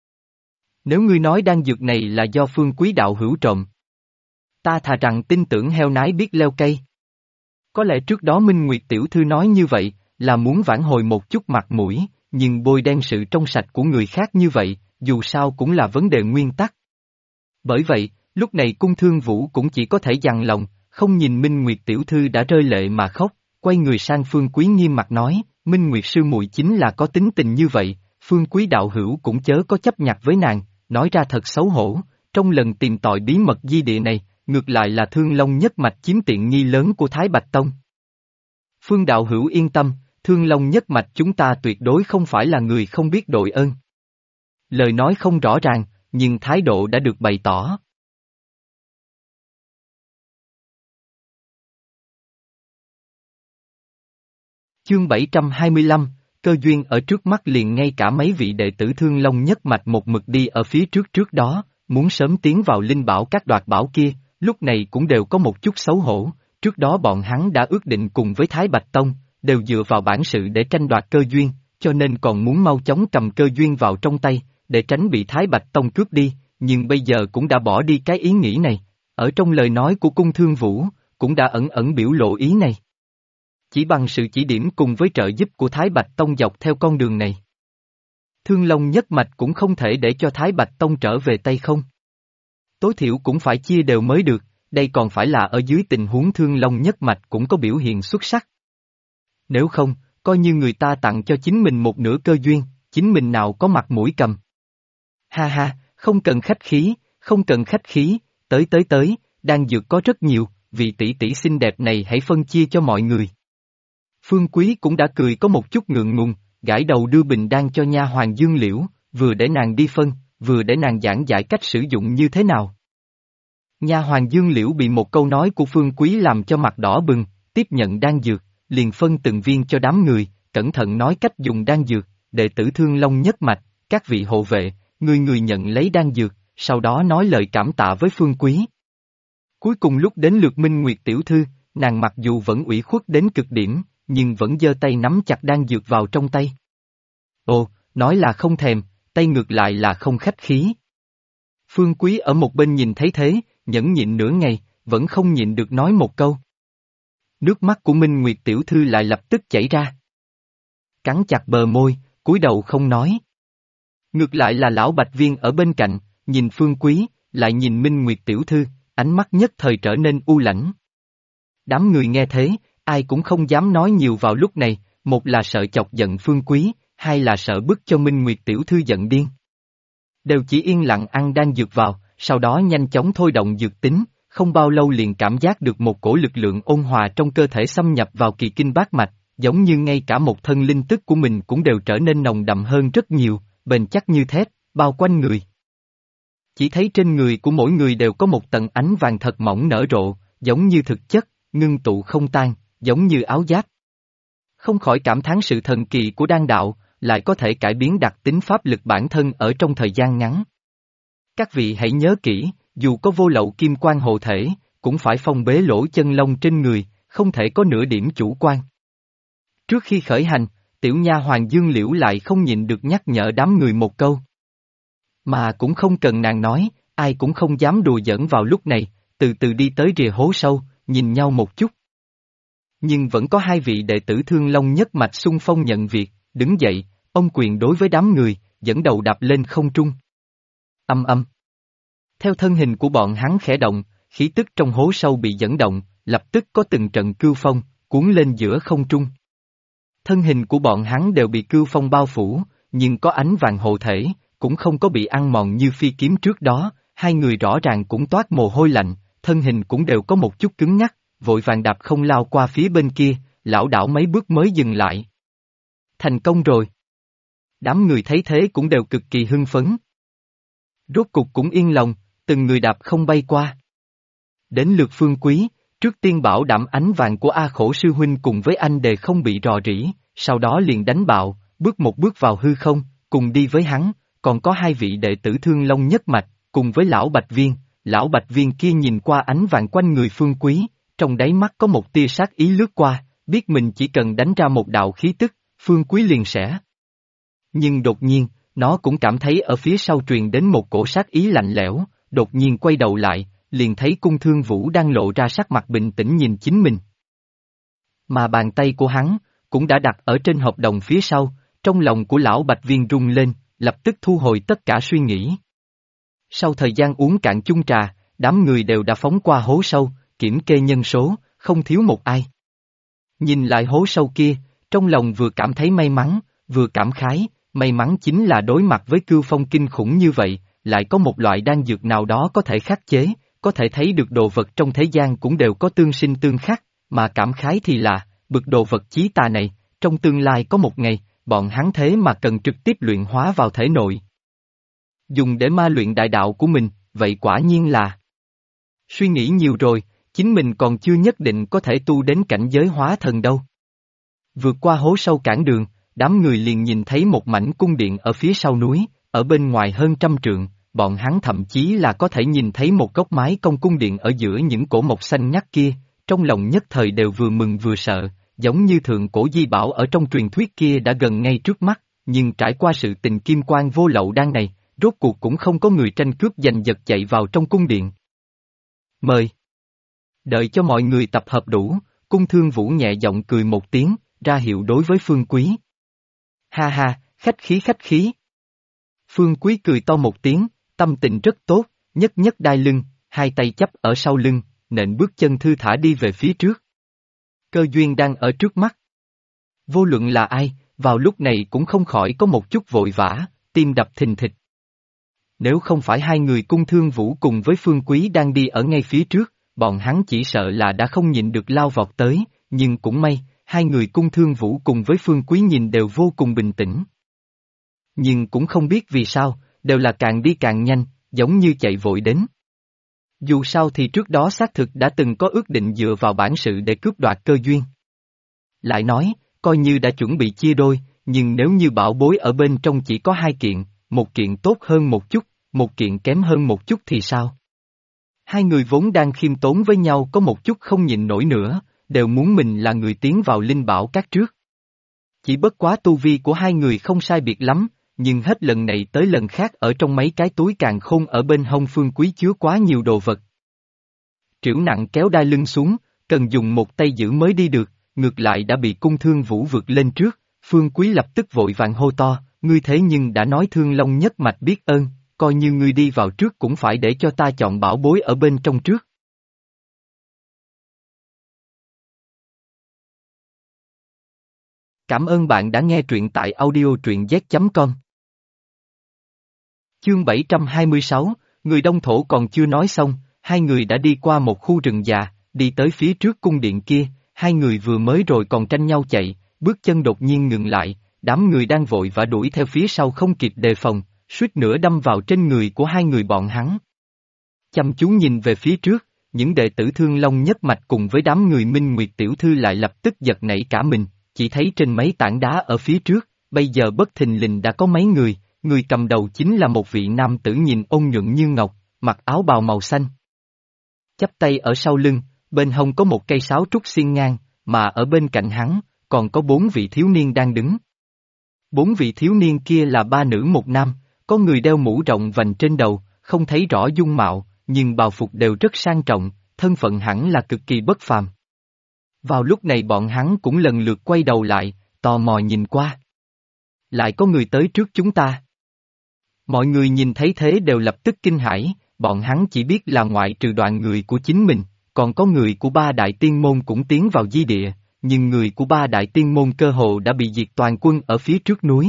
Nếu ngươi nói đan dược này là do Phương Quý đạo hữu trộm, ta thà rằng tin tưởng heo nái biết leo cây. Có lẽ trước đó Minh Nguyệt tiểu thư nói như vậy, là muốn vãn hồi một chút mặt mũi, nhưng bôi đen sự trong sạch của người khác như vậy, dù sao cũng là vấn đề nguyên tắc. Bởi vậy, lúc này Cung Thương Vũ cũng chỉ có thể dằn lòng, không nhìn Minh Nguyệt tiểu thư đã rơi lệ mà khóc, quay người sang Phương Quý nghiêm mặt nói, Minh Nguyệt sư muội chính là có tính tình như vậy, Phương Quý đạo hữu cũng chớ có chấp nhặt với nàng, nói ra thật xấu hổ, trong lần tìm tòi bí mật di địa này, ngược lại là Thương Long nhất mạch chiếm tiện nghi lớn của Thái Bạch Tông. Phương đạo hữu yên tâm, Thương Long nhất mạch chúng ta tuyệt đối không phải là người không biết đội ơn. Lời nói không rõ ràng, nhưng thái độ đã được bày tỏ. Chương 725, cơ duyên ở trước mắt liền ngay cả mấy vị đệ tử Thương Long nhất mạch một mực đi ở phía trước đó, muốn sớm tiến vào linh bảo các đoạt bảo kia, lúc này cũng đều có một chút xấu hổ, trước đó bọn hắn đã ước định cùng với Thái Bạch Tông, đều dựa vào bản sự để tranh đoạt cơ duyên, cho nên còn muốn mau chóng cầm cơ duyên vào trong tay, để tránh bị Thái Bạch Tông cướp đi, nhưng bây giờ cũng đã bỏ đi cái ý nghĩ này, ở trong lời nói của Cung Thương Vũ, cũng đã ẩn ẩn biểu lộ ý này. Chỉ bằng sự chỉ điểm cùng với trợ giúp của Thái Bạch Tông dọc theo con đường này. Thương Long nhất mạch cũng không thể để cho Thái Bạch Tông trở về tay không. Tối thiểu cũng phải chia đều mới được, đây còn phải là ở dưới tình huống Thương Long nhất mạch cũng có biểu hiện xuất sắc. Nếu không, coi như người ta tặng cho chính mình một nửa cơ duyên, chính mình nào có mặt mũi cầm. Ha ha, không cần khách khí, không cần khách khí, tới, đang dược có rất nhiều, vị tỷ tỷ xinh đẹp này hãy phân chia cho mọi người. Phương Quý cũng đã cười có một chút ngượng ngùng, gãi đầu đưa bình đan cho nha hoàng Dương Liễu, vừa để nàng đi phân, vừa để nàng giảng giải cách sử dụng như thế nào. Nha hoàng Dương Liễu bị một câu nói của Phương Quý làm cho mặt đỏ bừng, tiếp nhận đan dược, liền phân từng viên cho đám người, cẩn thận nói cách dùng đan dược, đệ tử Thương Long nhất mạch, các vị hộ vệ, người nhận lấy đan dược, sau đó nói lời cảm tạ với Phương Quý. Cuối cùng lúc đến lượt Minh Nguyệt tiểu thư, nàng mặc dù vẫn ủy khuất đến cực điểm, nhưng vẫn giơ tay nắm chặt đan dược vào trong tay. Ồ, nói là không thèm, tay ngược lại là không khách khí. Phương Quý ở một bên nhìn thấy thế, nhẫn nhịn nửa ngày, vẫn không nhịn được nói một câu. Nước mắt của Minh Nguyệt tiểu thư lại lập tức chảy ra. Cắn chặt bờ môi, cúi đầu không nói. Ngược lại là lão Bạch Viên ở bên cạnh, nhìn Phương Quý, lại nhìn Minh Nguyệt tiểu thư, ánh mắt nhất thời trở nên u lãnh. Đám người nghe thế, ai cũng không dám nói nhiều vào lúc này, một là sợ chọc giận Phương Quý, hai là sợ bức cho Minh Nguyệt tiểu thư giận điên. Đều chỉ yên lặng ăn đan dược vào, sau đó nhanh chóng thôi động dược tính, không bao lâu liền cảm giác được một cổ lực lượng ôn hòa trong cơ thể xâm nhập vào kỳ kinh bát mạch, giống như ngay cả một thân linh tức của mình cũng đều trở nên nồng đậm hơn rất nhiều, bền chắc như thép, bao quanh người. Chỉ thấy trên người của mỗi người đều có một tầng ánh vàng thật mỏng nở rộ, giống như thực chất, ngưng tụ không tan, giống như áo giáp. Không khỏi cảm thán sự thần kỳ của đan đạo, lại có thể cải biến đặc tính pháp lực bản thân ở trong thời gian ngắn. Các vị hãy nhớ kỹ, dù có vô lậu kim quan hộ thể, cũng phải phong bế lỗ chân lông trên người, không thể có nửa điểm chủ quan. Trước khi khởi hành, tiểu nha hoàng Dương Liễu lại không nhịn được nhắc nhở đám người một câu. Mà cũng không cần nàng nói, ai cũng không dám đùa giỡn vào lúc này, từ từ đi tới rìa hố sâu, nhìn nhau một chút. Nhưng vẫn có hai vị đệ tử Thương Long nhất mạch xung phong nhận việc, đứng dậy, ông quyền đối với đám người, dẫn đầu đạp lên không trung. Âm âm. Theo thân hình của bọn hắn khẽ động, khí tức trong hố sâu bị dẫn động, lập tức có từng trận cương phong, cuốn lên giữa không trung. Thân hình của bọn hắn đều bị cương phong bao phủ, nhưng có ánh vàng hộ thể, cũng không có bị ăn mòn như phi kiếm trước đó, hai người rõ ràng cũng toát mồ hôi lạnh, thân hình cũng đều có một chút cứng nhắc, vội vàng đạp không lao qua phía bên kia, lảo đảo mấy bước mới dừng lại. Thành công rồi. Đám người thấy thế cũng đều cực kỳ hưng phấn. Rốt cục cũng yên lòng, từng người đạp không bay qua. Đến lượt Phương Quý, trước tiên bảo đảm ánh vàng của A Khổ sư huynh cùng với anh đề không bị rò rỉ, sau đó liền đánh bạo, bước một bước vào hư không, cùng đi với hắn, còn có hai vị đệ tử Thương Long nhất mạch, cùng với lão Bạch Viên kia nhìn qua ánh vàng quanh người Phương Quý, trong đáy mắt có một tia sát ý lướt qua, biết mình chỉ cần đánh ra một đạo khí tức, Phương Quý liền sẽ. Nhưng đột nhiên, nó cũng cảm thấy ở phía sau truyền đến một cổ sát ý lạnh lẽo, đột nhiên quay đầu lại, liền thấy Cung Thương Vũ đang lộ ra sắc mặt bình tĩnh nhìn chính mình. Mà bàn tay của hắn, cũng đã đặt ở trên hợp đồng phía sau, trong lòng của lão Bạch Viên rung lên, lập tức thu hồi tất cả suy nghĩ. Sau thời gian uống cạn chung trà, đám người đều đã phóng qua hố sâu, kiểm kê nhân số, không thiếu một ai. Nhìn lại hố sâu kia, trong lòng vừa cảm thấy may mắn, vừa cảm khái, may mắn chính là đối mặt với cưu phong kinh khủng như vậy, lại có một loại đan dược nào đó có thể khắc chế, có thể thấy được đồ vật trong thế gian cũng đều có tương sinh tương khắc, mà cảm khái thì là, bực đồ vật chí tà này, trong tương lai có một ngày, bọn hắn thế mà cần trực tiếp luyện hóa vào thể nội. Dùng để ma luyện đại đạo của mình, vậy quả nhiên là suy nghĩ nhiều rồi, chính mình còn chưa nhất định có thể tu đến cảnh giới hóa thần đâu. Vượt qua hố sâu cản đường, đám người liền nhìn thấy một mảnh cung điện ở phía sau núi, ở bên ngoài hơn 100 trượng, bọn hắn thậm chí là có thể nhìn thấy một góc mái cong cung điện ở giữa những cổ mộc xanh ngắt kia, trong lòng nhất thời đều vừa mừng vừa sợ, giống như thượng cổ di bảo ở trong truyền thuyết kia đã gần ngay trước mắt, nhưng trải qua sự tình kim quan vô lậu đan này, rốt cuộc cũng không có người tranh cướp giành giật chạy vào trong cung điện. Mời. Đợi cho mọi người tập hợp đủ, Cung Thương Vũ nhẹ giọng cười một tiếng, ra hiệu đối với Phương Quý. Ha ha, khách khí khách khí. Phương Quý cười to một tiếng, tâm tình rất tốt, nhất nhất đai lưng, hai tay chắp ở sau lưng, nện bước chân thư thả đi về phía trước. Cơ duyên đang ở trước mắt. Vô luận là ai, vào lúc này cũng không khỏi có một chút vội vã, tim đập thình thịch. Nếu không phải hai người Cung Thương Vũ cùng với Phương Quý đang đi ở ngay phía trước, bọn hắn chỉ sợ là đã không nhịn được lao vọt tới, nhưng cũng may, hai người Cung Thương Vũ cùng với Phương Quý nhìn đều vô cùng bình tĩnh. Nhưng cũng không biết vì sao, đều là càng đi càng nhanh, giống như chạy vội đến. Dù sao thì trước đó xác thực đã từng có ước định dựa vào bản sự để cướp đoạt cơ duyên. Lại nói, coi như đã chuẩn bị chia đôi, nhưng nếu như bảo bối ở bên trong chỉ có hai kiện, một kiện tốt hơn một chút, một kiện kém hơn một chút thì sao? Hai người vốn đang khiêm tốn với nhau có một chút không nhịn nổi nữa, đều muốn mình là người tiến vào linh bảo các trước. Chỉ bất quá tu vi của hai người không sai biệt lắm, nhưng hết lần này tới lần khác ở trong mấy cái túi càn khôn ở bên hông Phương Quý chứa quá nhiều đồ vật. Trĩu nặng kéo đai lưng xuống, cần dùng một tay giữ mới đi được, ngược lại đã bị Cung Thương Vũ vượt lên trước, Phương Quý lập tức vội vàng hô to, ngươi thế nhưng đã nói Thương Long nhất mạch biết ơn, coi như ngươi đi vào trước cũng phải để cho ta chọn bảo bối ở bên trong trước. Cảm ơn bạn đã nghe truyện tại audio truyện z.com. Chương 726, người Đông Thổ còn chưa nói xong, hai người đã đi qua một khu rừng già, đi tới phía trước cung điện kia, hai người vừa mới rồi còn tranh nhau chạy, bước chân đột nhiên ngừng lại, đám người đang vội vã đuổi theo phía sau không kịp đề phòng, suýt nữa đâm vào trên người của hai người bọn hắn. Chăm chú nhìn về phía trước, những đệ tử Thương Long nhất mạch cùng với đám người Minh Nguyệt tiểu thư lại lập tức giật nảy cả mình, chỉ thấy trên mấy tảng đá ở phía trước, bây giờ bất thình lình đã có mấy người, người cầm đầu chính là một vị nam tử nhìn ôn nhuận như ngọc, mặc áo bào màu xanh. Chắp tay ở sau lưng, bên hông có một cây sáo trúc xiên ngang, mà ở bên cạnh hắn, còn có 4 vị thiếu niên đang đứng. 4 vị thiếu niên kia là 3 nữ 1 nam, có người đeo mũ rộng vành trên đầu, không thấy rõ dung mạo, nhưng bào phục đều rất sang trọng, thân phận hẳn là cực kỳ bất phàm. Vào lúc này bọn hắn cũng lần lượt quay đầu lại, tò mò nhìn qua. Lại có người tới trước chúng ta. Mọi người nhìn thấy thế đều lập tức kinh hãi, bọn hắn chỉ biết là ngoại trừ đoàn người của chính mình, còn có người của 3 đại tiên môn cũng tiến vào di địa, nhưng người của 3 đại tiên môn cơ hồ đã bị diệt toàn quân ở phía trước núi.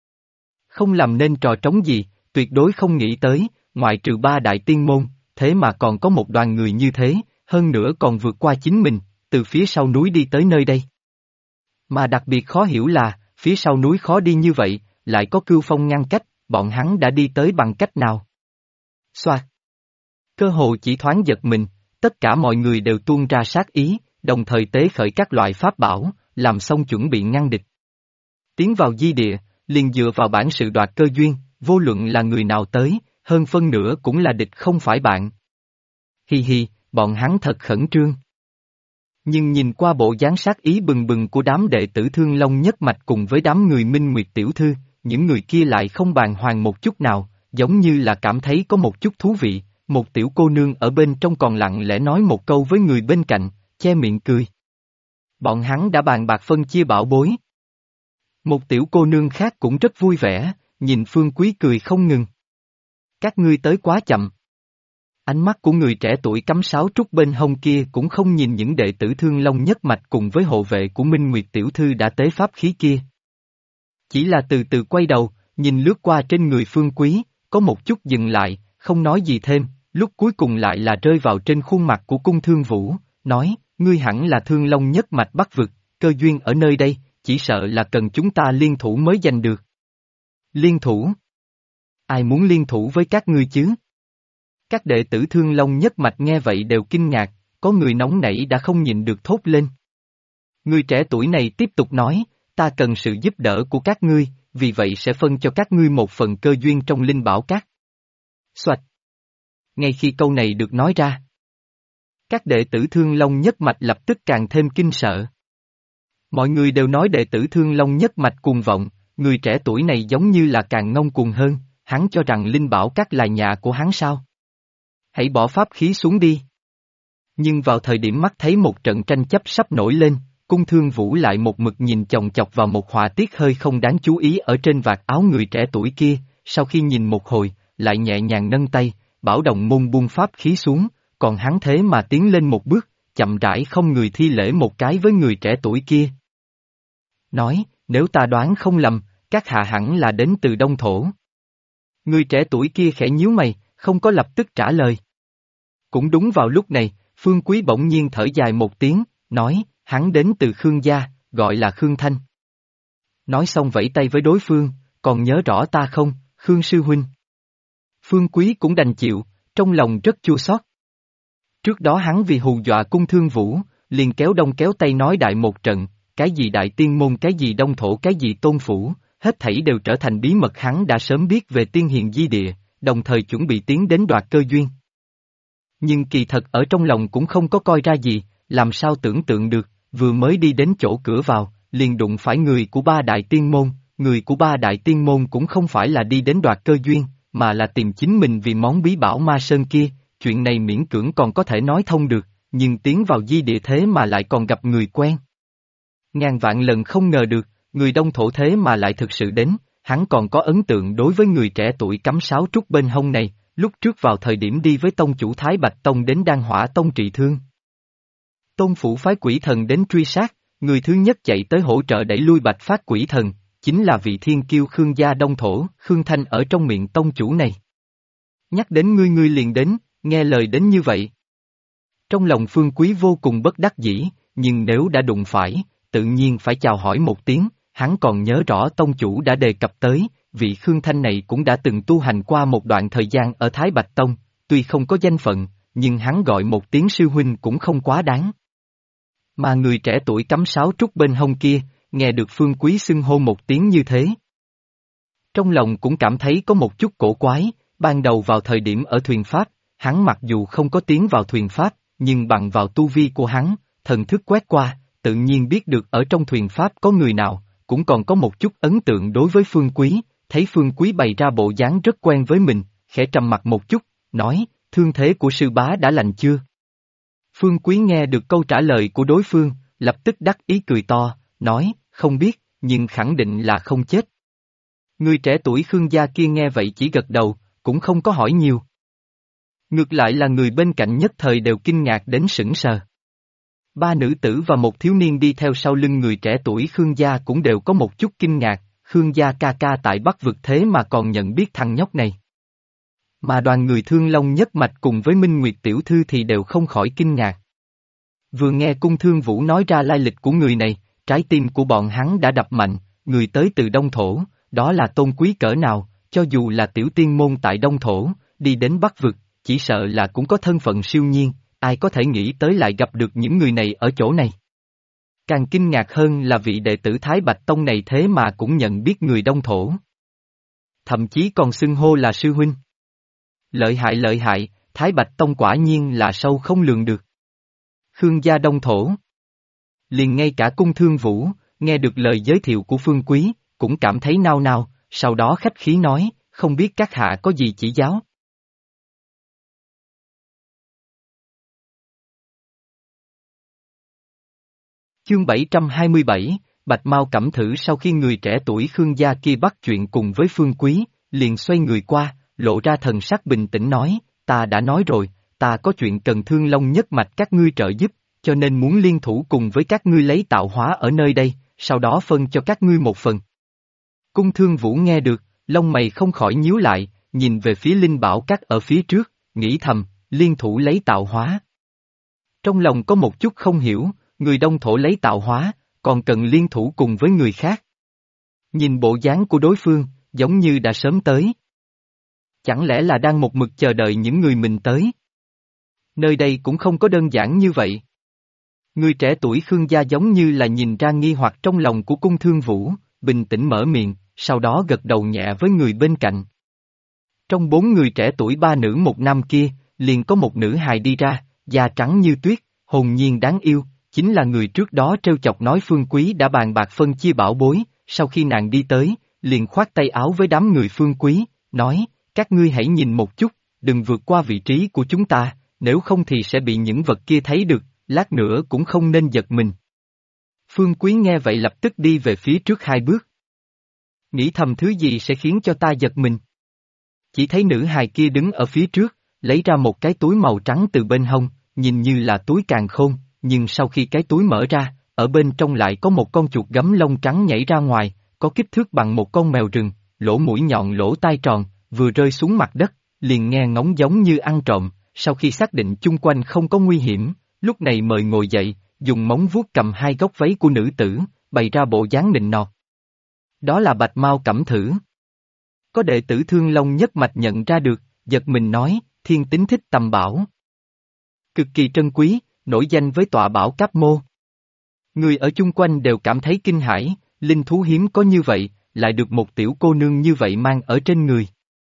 Không làm nên trò trống gì, tuyệt đối không nghĩ tới, ngoại trừ 3 đại tiên môn, thế mà còn có một đoàn người như thế, hơn nữa còn vượt qua chính mình, từ phía sau núi đi tới nơi đây. Mà đặc biệt khó hiểu là, phía sau núi khó đi như vậy, lại có cương phong ngăn cách, bọn hắn đã đi tới bằng cách nào? Xoạt! Cơ hồ chỉ thoáng giật mình, tất cả mọi người đều tuôn ra sát ý, đồng thời tế khởi các loại pháp bảo, làm xong chuẩn bị ngăn địch. Tiến vào di địa, liền dựa vào bản sự đoạt cơ duyên, vô luận là người nào tới, hơn phân nửa cũng là địch không phải bạn. Hi hi, bọn hắn thật khẩn trương. Nhưng nhìn qua bộ dáng sát ý bừng bừng của đám đệ tử Thương Long nhất mạch cùng với đám người Minh Nguyệt tiểu thư, những người kia lại không bàng hoàng một chút nào, giống như là cảm thấy có một chút thú vị, một tiểu cô nương ở bên trong còn lặng lẽ nói một câu với người bên cạnh, che miệng cười. Bọn hắn đã bàn bạc phân chia bảo bối. Một tiểu cô nương khác cũng rất vui vẻ, nhìn Phương Quý cười không ngừng. Các ngươi tới quá chậm. Ánh mắt của người trẻ tuổi cắm sáo trúc bên hông kia cũng không nhìn những đệ tử Thương Long nhất mạch cùng với hộ vệ của Minh Nguyệt tiểu thư đã tế pháp khí kia. Chỉ là từ từ quay đầu, nhìn lướt qua trên người Phương Quý, có một chút dừng lại, không nói gì thêm, lúc cuối cùng lại là rơi vào trên khuôn mặt của Cung Thương Vũ, nói, ngươi hẳn là Thương Long nhất mạch Bắc vực, cơ duyên ở nơi đây, chỉ sợ là cần chúng ta liên thủ mới giành được. Liên thủ? Ai muốn liên thủ với các ngươi chứ? Các đệ tử Thương Long nhất mạch nghe vậy đều kinh ngạc, có người nóng nảy đã không nhịn được thốt lên. Người trẻ tuổi này tiếp tục nói, ta cần sự giúp đỡ của các ngươi, vì vậy sẽ phân cho các ngươi một phần cơ duyên trong linh bảo các. Xoạch! Ngay khi câu này được nói ra, các đệ tử Thương Long nhất mạch lập tức càng thêm kinh sợ. Mọi người đều nói đệ tử Thương Long nhất mạch cuồng vọng, người trẻ tuổi này giống như là càng ngông cuồng hơn, hắn cho rằng linh bảo các là nhà của hắn sao? Hãy bỏ pháp khí xuống đi. Nhưng vào thời điểm mắt thấy một trận tranh chấp sắp nổi lên, Cung Thương Vũ lại một mực nhìn chòng chọc vào một họa tiết hơi không đáng chú ý ở trên vạt áo người trẻ tuổi kia, sau khi nhìn một hồi, lại nhẹ nhàng nâng tay, bảo Đồng Môn buông pháp khí xuống, còn hắn thế mà tiến lên một bước, chậm rãi không người thi lễ một cái với người trẻ tuổi kia. Nói, nếu ta đoán không lầm, các hạ hẳn là đến từ Đông Thổ. Người trẻ tuổi kia khẽ nhíu mày, không có lập tức trả lời. Cũng đúng vào lúc này, Phương Quý bỗng nhiên thở dài một tiếng, nói, hắn đến từ Khương gia, gọi là Khương Thanh. Nói xong vẫy tay với đối phương, còn nhớ rõ ta không, Khương sư huynh. Phương Quý cũng đành chịu, trong lòng rất chua xót. Trước đó hắn vì hù dọa Cung Thương Vũ, liền kéo đông kéo tây nói đại một trận, cái gì đại tiên môn cái gì đông thổ cái gì tôn phủ, hết thảy đều trở thành bí mật hắn đã sớm biết về tiên hiền di địa, đồng thời chuẩn bị tiến đến đoạt cơ duyên. Nhưng kỳ thật ở trong lòng cũng không có coi ra gì, làm sao tưởng tượng được, vừa mới đi đến chỗ cửa vào, liền đụng phải người của 3 đại tiên môn, người của 3 đại tiên môn cũng không phải là đi đến đoạt cơ duyên, mà là tìm chính mình vì món bí bảo ma sơn kia, chuyện này miễn cưỡng còn có thể nói thông được, nhưng tiến vào di địa thế mà lại còn gặp người quen. Ngàn vạn lần không ngờ được, người Đông Thổ thế mà lại thực sự đến, hắn còn có ấn tượng đối với người trẻ tuổi cắm sáo trúc bên hông này, lúc trước vào thời điểm đi với tông chủ Thái Bạch Tông đến Đan Hỏa Tông trị thương. Tôn phủ phái quỷ thần đến truy sát, người thứ nhất chạy tới hỗ trợ đẩy lui Bạch Phát quỷ thần, chính là vị thiên kiêu Khương gia Đông Thổ, Khương Thanh ở trong miệng tông chủ này. Nhắc đến ngươi liền đến, nghe lời đến như vậy. Trong lòng Phương Quý vô cùng bất đắc dĩ, nhưng nếu đã đụng phải, tự nhiên phải chào hỏi một tiếng, hắn còn nhớ rõ tông chủ đã đề cập tới, vị Khương Thanh này cũng đã từng tu hành qua một đoạn thời gian ở Thái Bạch Tông, tuy không có danh phận, nhưng hắn gọi một tiếng sư huynh cũng không quá đáng. Mà người trẻ tuổi cắm sáo trúc bên hông kia, nghe được Phương Quý xưng hô một tiếng như thế. Trong lòng cũng cảm thấy có một chút cổ quái, ban đầu vào thời điểm ở thuyền Pháp, hắn mặc dù không có tiến vào thuyền Pháp, nhưng bằng vào tu vi của hắn, thần thức quét qua, tự nhiên biết được ở trong thuyền Pháp có người nào, cũng còn có một chút ấn tượng đối với Phương Quý, thấy Phương Quý bày ra bộ dáng rất quen với mình, khẽ trầm mặt một chút, nói, thương thế của sư bá đã lành chưa? Phương Quý nghe được câu trả lời của đối phương, lập tức đắc ý cười to, nói, không biết, nhưng khẳng định là không chết. Người trẻ tuổi Khương gia kia nghe vậy chỉ gật đầu, cũng không có hỏi nhiều. Ngược lại là người bên cạnh nhất thời đều kinh ngạc đến sững sờ. Ba nữ tử và một thiếu niên đi theo sau lưng người trẻ tuổi Khương gia cũng đều có một chút kinh ngạc, Khương gia ca ca tại Bắc vực thế mà còn nhận biết thằng nhóc này. Mà đoàn người Thương Long nhất mạch cùng với Minh Nguyệt tiểu thư thì đều không khỏi kinh ngạc. Vừa nghe Cung Thương Vũ nói ra lai lịch của người này, trái tim của bọn hắn đã đập mạnh, người tới từ Đông Thổ, đó là tôn quý cỡ nào, cho dù là tiểu tiên môn tại Đông Thổ, đi đến Bắc vực, chỉ sợ là cũng có thân phận siêu nhiên, ai có thể nghĩ tới lại gặp được những người này ở chỗ này. Càng kinh ngạc hơn là vị đệ tử Thái Bạch Tông này thế mà cũng nhận biết người Đông Thổ. Thậm chí còn xưng hô là sư huynh. Lợi hại, Thái Bạch Tông quả nhiên là sâu không lường được. Khương gia Đông Thổ. Liền ngay cả Cung Thương Vũ, nghe được lời giới thiệu của Phương Quý, cũng cảm thấy nao nao, sau đó khách khí nói, không biết các hạ có gì chỉ giáo. Chương 727, Bạch Mao Cẩm Thử sau khi người trẻ tuổi Khương gia kia bắt chuyện cùng với Phương Quý, liền xoay người qua, lộ ra thần sắc bình tĩnh nói, ta đã nói rồi, ta có chuyện cần Thương Long nhất mạch các ngươi trợ giúp, cho nên muốn liên thủ cùng với các ngươi lấy tạo hóa ở nơi đây, sau đó phân cho các ngươi một phần. Cung Thương Vũ nghe được, lông mày không khỏi nhíu lại, nhìn về phía Linh Bảo Các ở phía trước, nghĩ thầm, liên thủ lấy tạo hóa. Trong lòng có một chút không hiểu, người Đông Thổ lấy tạo hóa, còn cần liên thủ cùng với người khác. Nhìn bộ dáng của đối phương, giống như đã sớm tới. Chẳng lẽ là đang một mực chờ đợi những người mình tới? Nơi đây cũng không có đơn giản như vậy. Người trẻ tuổi Khương gia giống như là nhìn ra nghi hoặc trong lòng của Cung Thương Vũ, bình tĩnh mở miệng, sau đó gật đầu nhẹ với người bên cạnh. Trong 4 người trẻ tuổi 3 nữ 1 nam kia, liền có một nữ hài đi ra, da trắng như tuyết, hồn nhiên đáng yêu, chính là người trước đó trêu chọc nói Phương Quý đã bàn bạc phân chia bảo bối, sau khi nàng đi tới, liền khoát tay áo với đám người Phương Quý, nói, các ngươi hãy nhìn một chút, đừng vượt qua vị trí của chúng ta, nếu không thì sẽ bị những vật kia thấy được, lát nữa cũng không nên giật mình. Phương Quý nghe vậy lập tức đi về phía trước 2 bước. Nghĩ thầm thứ gì sẽ khiến cho ta giật mình. Chỉ thấy nữ hài kia đứng ở phía trước, lấy ra một cái túi màu trắng từ bên hông, nhìn như là túi càn khôn, nhưng sau khi cái túi mở ra, ở bên trong lại có một con chuột gấm lông trắng nhảy ra ngoài, có kích thước bằng một con mèo rừng, lỗ mũi nhọn lỗ tai tròn, vừa rơi xuống mặt đất, liền nghe ngóng giống như ăn trộm, sau khi xác định chung quanh không có nguy hiểm, lúc này mời ngồi dậy, dùng móng vuốt cầm 2 góc váy của nữ tử, bày ra bộ dáng nịnh nọt. Đó là Bạch Mao Cẩm Thử. Có đệ tử Thương Long nhất mạch nhận ra được, giật mình nói, thiên tính thích tầm bảo. Cực kỳ trân quý, nổi danh với tọa bảo Cáp Mô. Người ở chung quanh đều cảm thấy kinh hãi, linh thú hiếm có như vậy, lại được một tiểu cô nương như vậy mang ở trên người.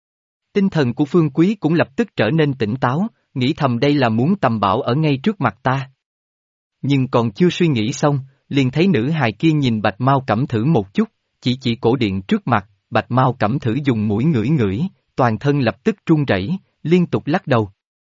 Tinh thần của Phương Quý cũng lập tức trở nên tỉnh táo, nghĩ thầm đây là muốn tầm bảo ở ngay trước mặt ta. Nhưng còn chưa suy nghĩ xong, liền thấy nữ hài kia nhìn Bạch Mao Cẩm Thử một chút, chỉ cổ điện trước mặt, Bạch Mao Cẩm Thử dùng mũi ngửi ngửi, toàn thân lập tức run rẩy, liên tục lắc đầu.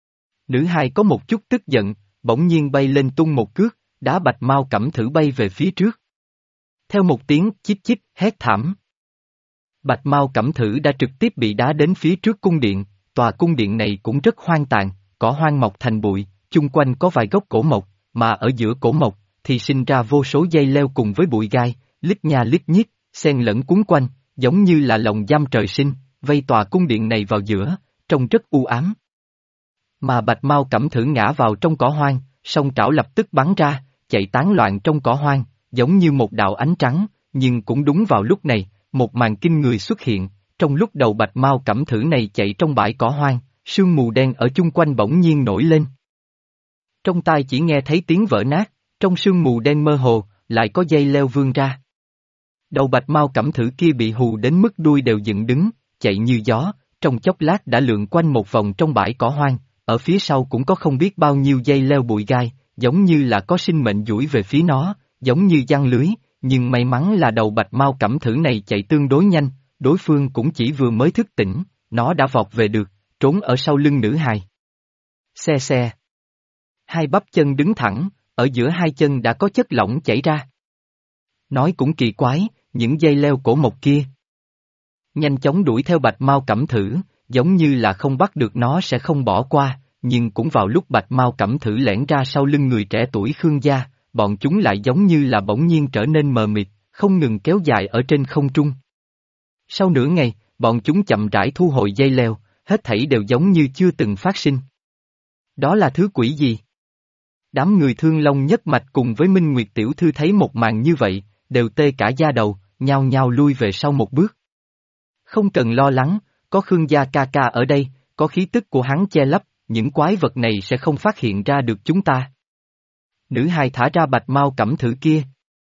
Nữ hài có một chút tức giận, bỗng nhiên bay lên tung một cước, đá Bạch Mao Cẩm Thử bay về phía trước. Theo một tiếng chích chích hét thảm. Bạch Mao Cẩm Thử đã trực tiếp bị đá đến phía trước cung điện, tòa cung điện này cũng rất hoang tàn, cỏ hoang mọc thành bụi, chung quanh có vài gốc cổ mộc, mà ở giữa cổ mộc thì sinh ra vô số dây leo cùng với bụi gai, lít nha lít nhít, xen lẫn cuốn quanh, giống như là lồng giam trời sinh, vây tòa cung điện này vào giữa, trông rất u ám. Mà Bạch Mao Cẩm Thử ngã vào trong cỏ hoang, song trảo lập tức bắn ra, chạy tán loạn trong cỏ hoang, giống như một đạo ánh trắng, nhưng cũng đúng vào lúc này, một màn kinh người xuất hiện, trong lúc đầu Bạch Mao Cẩm Thử này chạy trong bãi cỏ hoang, sương mù đen ở chung quanh bỗng nhiên nổi lên. Trong tai chỉ nghe thấy tiếng vỡ nát, trong sương mù đen mơ hồ, lại có dây leo vươn ra. Đầu Bạch Mao Cẩm Thử kia bị hù đến mức đuôi đều dựng đứng, chạy như gió, trong chốc lát đã lượn quanh một vòng trong bãi cỏ hoang, ở phía sau cũng có không biết bao nhiêu dây leo bụi gai, giống như là có sinh mệnh duỗi về phía nó, giống như giăng lưới, nhưng may mắn là đầu Bạch Mao Cẩm Thử này chạy tương đối nhanh, đối phương cũng chỉ vừa mới thức tỉnh, nó đã vọt về được, trốn ở sau lưng nữ hài. Xe xe. Hai bắp chân đứng thẳng, ở giữa hai chân đã có chất lỏng chảy ra. Nói cũng kỳ quái, những dây leo cổ mộc kia nhanh chóng đuổi theo Bạch Mao Cẩm Thử, giống như là không bắt được nó sẽ không bỏ qua, nhưng cũng vào lúc Bạch Mao Cẩm Thử lẻn ra sau lưng người trẻ tuổi Khương gia, bọn chúng lại giống như là bỗng nhiên trở nên mờ mịt, không ngừng kéo dài ở trên không trung. Sau nửa ngày, bọn chúng chậm rãi thu hồi dây leo, hết thảy đều giống như chưa từng phát sinh. Đó là thứ quỷ gì? Đám người Thương Long Nhất Mạch cùng với Minh Nguyệt Tiểu Thư thấy một màn như vậy, đều tê cả da đầu, nhao nhao lui về sau một bước. Không cần lo lắng, có Khương gia ca ca ở đây, có khí tức của hắn che lấp, những quái vật này sẽ không phát hiện ra được chúng ta. Nữ hài thả ra Bạch Mao Cẩm Thử kia.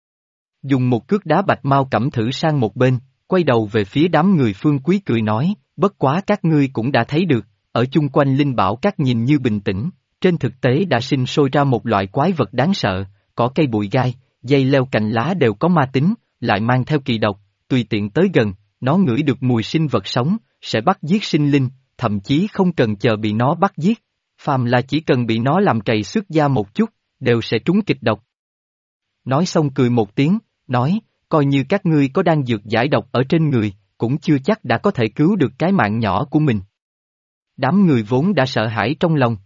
Dùng một cước đá Bạch Mao Cẩm Thử sang một bên, quay đầu về phía đám người Phương Quý cười nói, bất quá các ngươi cũng đã thấy được, ở chung quanh Linh Bảo các nhìn như bình tĩnh, trên thực tế đã sinh sôi ra một loại quái vật đáng sợ, cỏ cây bụi gai, dây leo cành lá đều có ma tính, lại mang theo kỳ độc, tùy tiện tới gần, nó ngửi được mùi sinh vật sống, sẽ bắt giết sinh linh, thậm chí không cần chờ bị nó bắt giết, phàm là chỉ cần bị nó làm trầy xước da một chút, đều sẽ trúng kịch độc. Nói xong cười một tiếng, nói, coi như các ngươi có đan dược giải độc ở trên người, cũng chưa chắc đã có thể cứu được cái mạng nhỏ của mình. Đám người vốn đã sợ hãi trong lòng.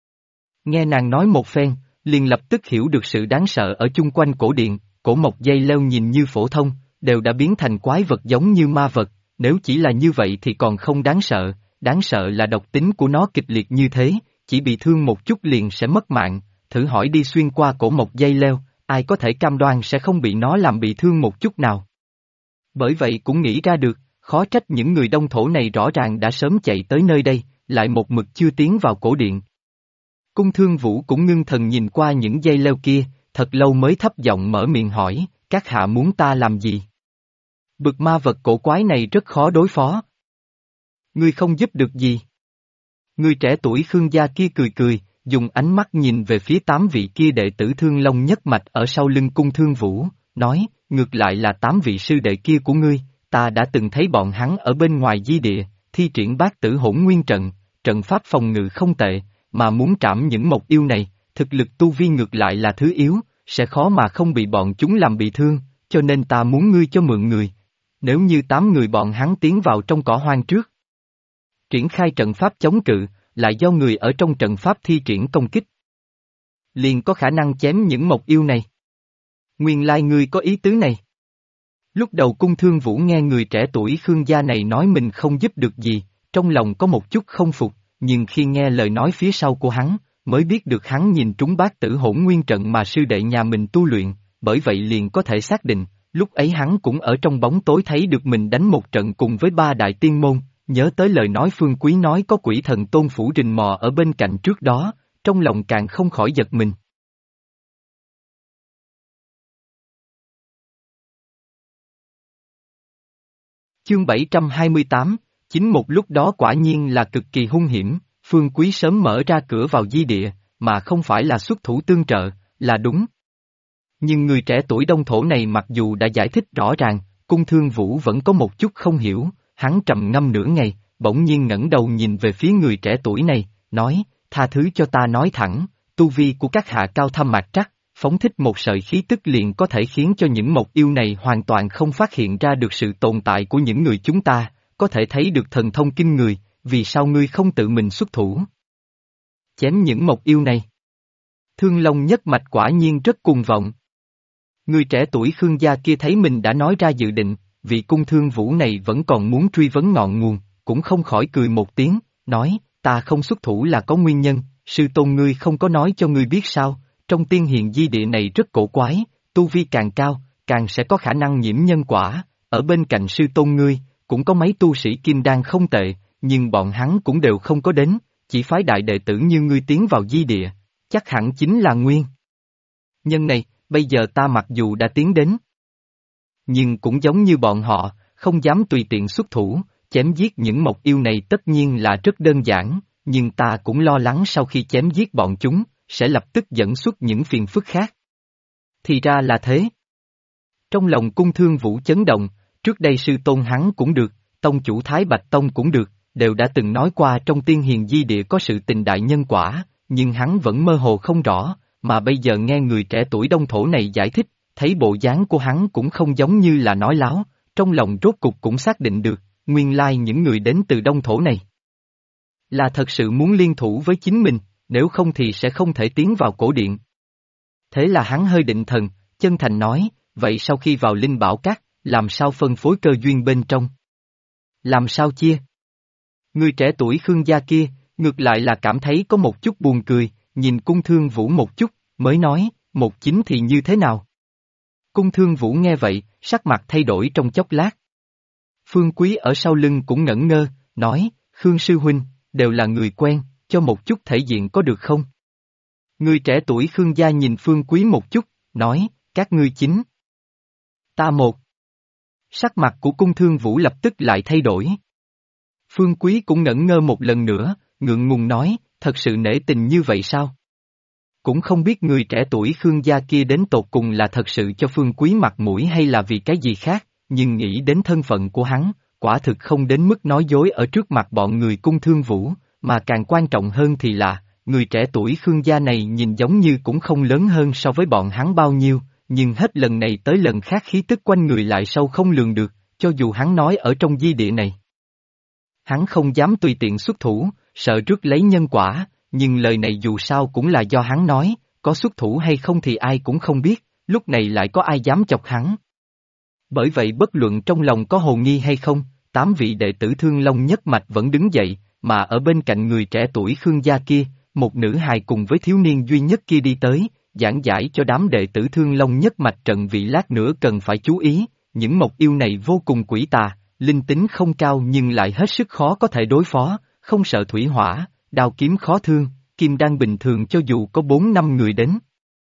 Nghe nàng nói một phen, liền lập tức hiểu được sự đáng sợ ở chung quanh cổ điện, cổ mộc dây leo nhìn như phổ thông, đều đã biến thành quái vật giống như ma vật, nếu chỉ là như vậy thì còn không đáng sợ là độc tính của nó kịch liệt như thế, chỉ bị thương một chút liền sẽ mất mạng, thử hỏi đi xuyên qua cổ mộc dây leo, ai có thể cam đoan sẽ không bị nó làm bị thương một chút nào. Bởi vậy cũng nghĩ ra được, khó trách những người đông thổ này rõ ràng đã sớm chạy tới nơi đây, lại một mực chưa tiến vào cổ điện. Cung Thương Vũ cũng ngưng thần nhìn qua những dây leo kia, thật lâu mới thấp giọng mở miệng hỏi, các hạ muốn ta làm gì? Bực ma vật cổ quái này rất khó đối phó. Ngươi không giúp được gì. Người trẻ tuổi Khương gia kia cười cười, dùng ánh mắt nhìn về phía 8 vị kia đệ tử Thương Long Nhất Mạch ở sau lưng Cung Thương Vũ, nói, ngược lại là 8 vị sư đệ kia của ngươi, ta đã từng thấy bọn hắn ở bên ngoài di địa, thi triển bát tử hỗn nguyên trận, trận pháp phòng ngự không tệ, mà muốn trảm những mộc yêu này, thực lực tu vi ngược lại là thứ yếu, sẽ khó mà không bị bọn chúng làm bị thương, cho nên ta muốn ngươi cho mượn người. Nếu như 8 người bọn hắn tiến vào trong cỏ hoang trước, triển khai trận pháp chống cự, lại do người ở trong trận pháp thi triển công kích, liền có khả năng chém những mộc yêu này. Nguyên lai ngươi có ý tứ này. Lúc đầu Cung Thương Vũ nghe người trẻ tuổi Khương gia này nói mình không giúp được gì, trong lòng có một chút không phục, nhưng khi nghe lời nói phía sau của hắn, mới biết được hắn nhìn trúng bát tử hỗn nguyên trận mà sư đệ nhà mình tu luyện, bởi vậy liền có thể xác định, lúc ấy hắn cũng ở trong bóng tối thấy được mình đánh một trận cùng với 3 đại tiên môn, nhớ tới lời nói Phương Quý nói có quỷ thần Tôn Phủ rình mò ở bên cạnh trước đó, trong lòng càng không khỏi giật mình. Chương 728, chính một lúc đó quả nhiên là cực kỳ hung hiểm, Phương Quý sớm mở ra cửa vào di địa, mà không phải là xuất thủ tương trợ, là đúng. Nhưng người trẻ tuổi đông thổ này mặc dù đã giải thích rõ ràng, Cung Thương Vũ vẫn có một chút không hiểu, hắn trầm ngâm nửa ngày, bỗng nhiên ngẩng đầu nhìn về phía người trẻ tuổi này, nói, tha thứ cho ta nói thẳng, tu vi của các hạ cao thâm mạc trắc, phóng thích một sợi khí tức liền có thể khiến cho những mộc yêu này hoàn toàn không phát hiện ra được sự tồn tại của những người chúng ta, có thể thấy được thần thông kinh người, vì sao ngươi không tự mình xuất thủ? Chém những mộc yêu này. Thương Long nhất mạch quả nhiên rất cuồng vọng. Người trẻ tuổi Khương gia kia thấy mình đã nói ra dự định, vị cung thương vũ này vẫn còn muốn truy vấn ngọn nguồn, cũng không khỏi cười một tiếng, nói, ta không xuất thủ là có nguyên nhân, sư tôn ngươi không có nói cho ngươi biết sao, trong tiên hiền di địa này rất cổ quái, tu vi càng cao, càng sẽ có khả năng nhiễm nhân quả, ở bên cạnh sư tôn ngươi, cũng có mấy tu sĩ kim đan không tệ, nhưng bọn hắn cũng đều không có đến, chỉ phái đại đệ tử như ngươi tiến vào di địa, chắc hẳn chính là nguyên nhân này, bây giờ ta mặc dù đã tiến đến, nhưng cũng giống như bọn họ, không dám tùy tiện xuất thủ, chém giết những mộc yêu này tất nhiên là rất đơn giản, nhưng ta cũng lo lắng sau khi chém giết bọn chúng, sẽ lập tức dẫn xuất những phiền phức khác. Thì ra là thế. Trong lòng cung thương vũ chấn động, trước đây sư tôn hắn cũng được, tông chủ Thái Bạch Tông cũng được, đều đã từng nói qua trong tiên hiền di địa có sự tình đại nhân quả, nhưng hắn vẫn mơ hồ không rõ, mà bây giờ nghe người trẻ tuổi đông thổ này giải thích, thấy bộ dáng của hắn cũng không giống như là nói láo, trong lòng rốt cục cũng xác định được, nguyên lai những người đến từ đông thổ này là thật sự muốn liên thủ với chính mình, nếu không thì sẽ không thể tiến vào cổ điện. Thế là hắn hơi định thần, chân thành nói, vậy sau khi vào linh bảo các, làm sao phân phối cơ duyên bên trong? Làm sao chia? Người trẻ tuổi Khương gia kia, ngược lại là cảm thấy có một chút buồn cười, nhìn cung thương vũ một chút, mới nói, một chính thì như thế nào? Cung thương vũ nghe vậy, sắc mặt thay đổi trong chốc lát. Phương Quý ở sau lưng cũng ngẩn ngơ, nói, Khương sư huynh, đều là người quen, cho một chút thể diện có được không? Người trẻ tuổi Khương gia nhìn Phương Quý một chút, nói, các ngươi chính. Ta một. Sắc mặt của cung thương vũ lập tức lại thay đổi. Phương Quý cũng ngẩn ngơ một lần nữa, ngượng ngùng nói, thật sự nể tình như vậy sao? Cũng không biết người trẻ tuổi Khương gia kia đến tột cùng là thật sự cho Phương Quý mặt mũi hay là vì cái gì khác, nhưng nghĩ đến thân phận của hắn, quả thực không đến mức nói dối ở trước mặt bọn người cung thương vũ, mà càng quan trọng hơn thì là, người trẻ tuổi Khương gia này nhìn giống như cũng không lớn hơn so với bọn hắn bao nhiêu, nhưng hết lần này tới lần khác khí tức quanh người lại sâu không lường được, cho dù hắn nói ở trong di địa này. Hắn không dám tùy tiện xuất thủ, sợ rước lấy nhân quả, nhưng lời này dù sao cũng là do hắn nói, có xuất thủ hay không thì ai cũng không biết, lúc này lại có ai dám chọc hắn. Bởi vậy bất luận trong lòng có hồ nghi hay không, 8 vị đệ tử Thương Long nhất mạch vẫn đứng dậy, mà ở bên cạnh người trẻ tuổi Khương gia kia, một nữ hài cùng với thiếu niên duy nhất kia đi tới, giảng giải cho đám đệ tử Thương Long nhất mạch trận vị lát nữa cần phải chú ý, những mộc yêu này vô cùng quỷ tà, linh tính không cao nhưng lại hết sức khó có thể đối phó, không sợ thủy hỏa, đao kiếm khó thương, kim đan bình thường cho dù có 4-5 người đến.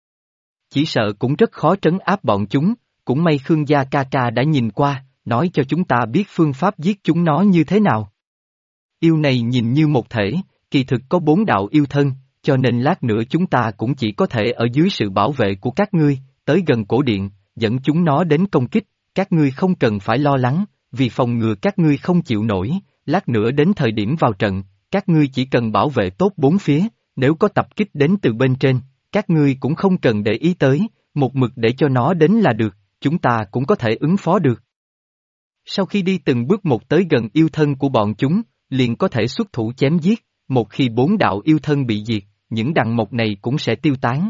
Chỉ sợ cũng rất khó trấn áp bọn chúng, cũng may Khương gia ca ca đã nhìn qua, nói cho chúng ta biết phương pháp giết chúng nó như thế nào. Yêu này nhìn như một thể, kỳ thực có 4 đạo yêu thân, cho nên lát nữa chúng ta cũng chỉ có thể ở dưới sự bảo vệ của các ngươi, tới gần cổ điện, dẫn chúng nó đến công kích, các ngươi không cần phải lo lắng, vì phòng ngừa các ngươi không chịu nổi, lát nữa đến thời điểm vào trận, các ngươi chỉ cần bảo vệ tốt 4 phía, nếu có tập kích đến từ bên trên, các ngươi cũng không cần để ý tới, một mực để cho nó đến là được, chúng ta cũng có thể ứng phó được. Sau khi đi từng bước một tới gần yêu thân của bọn chúng, liền có thể xuất thủ chém giết, một khi 4 đạo yêu thân bị diệt, những đằng mộc này cũng sẽ tiêu tán.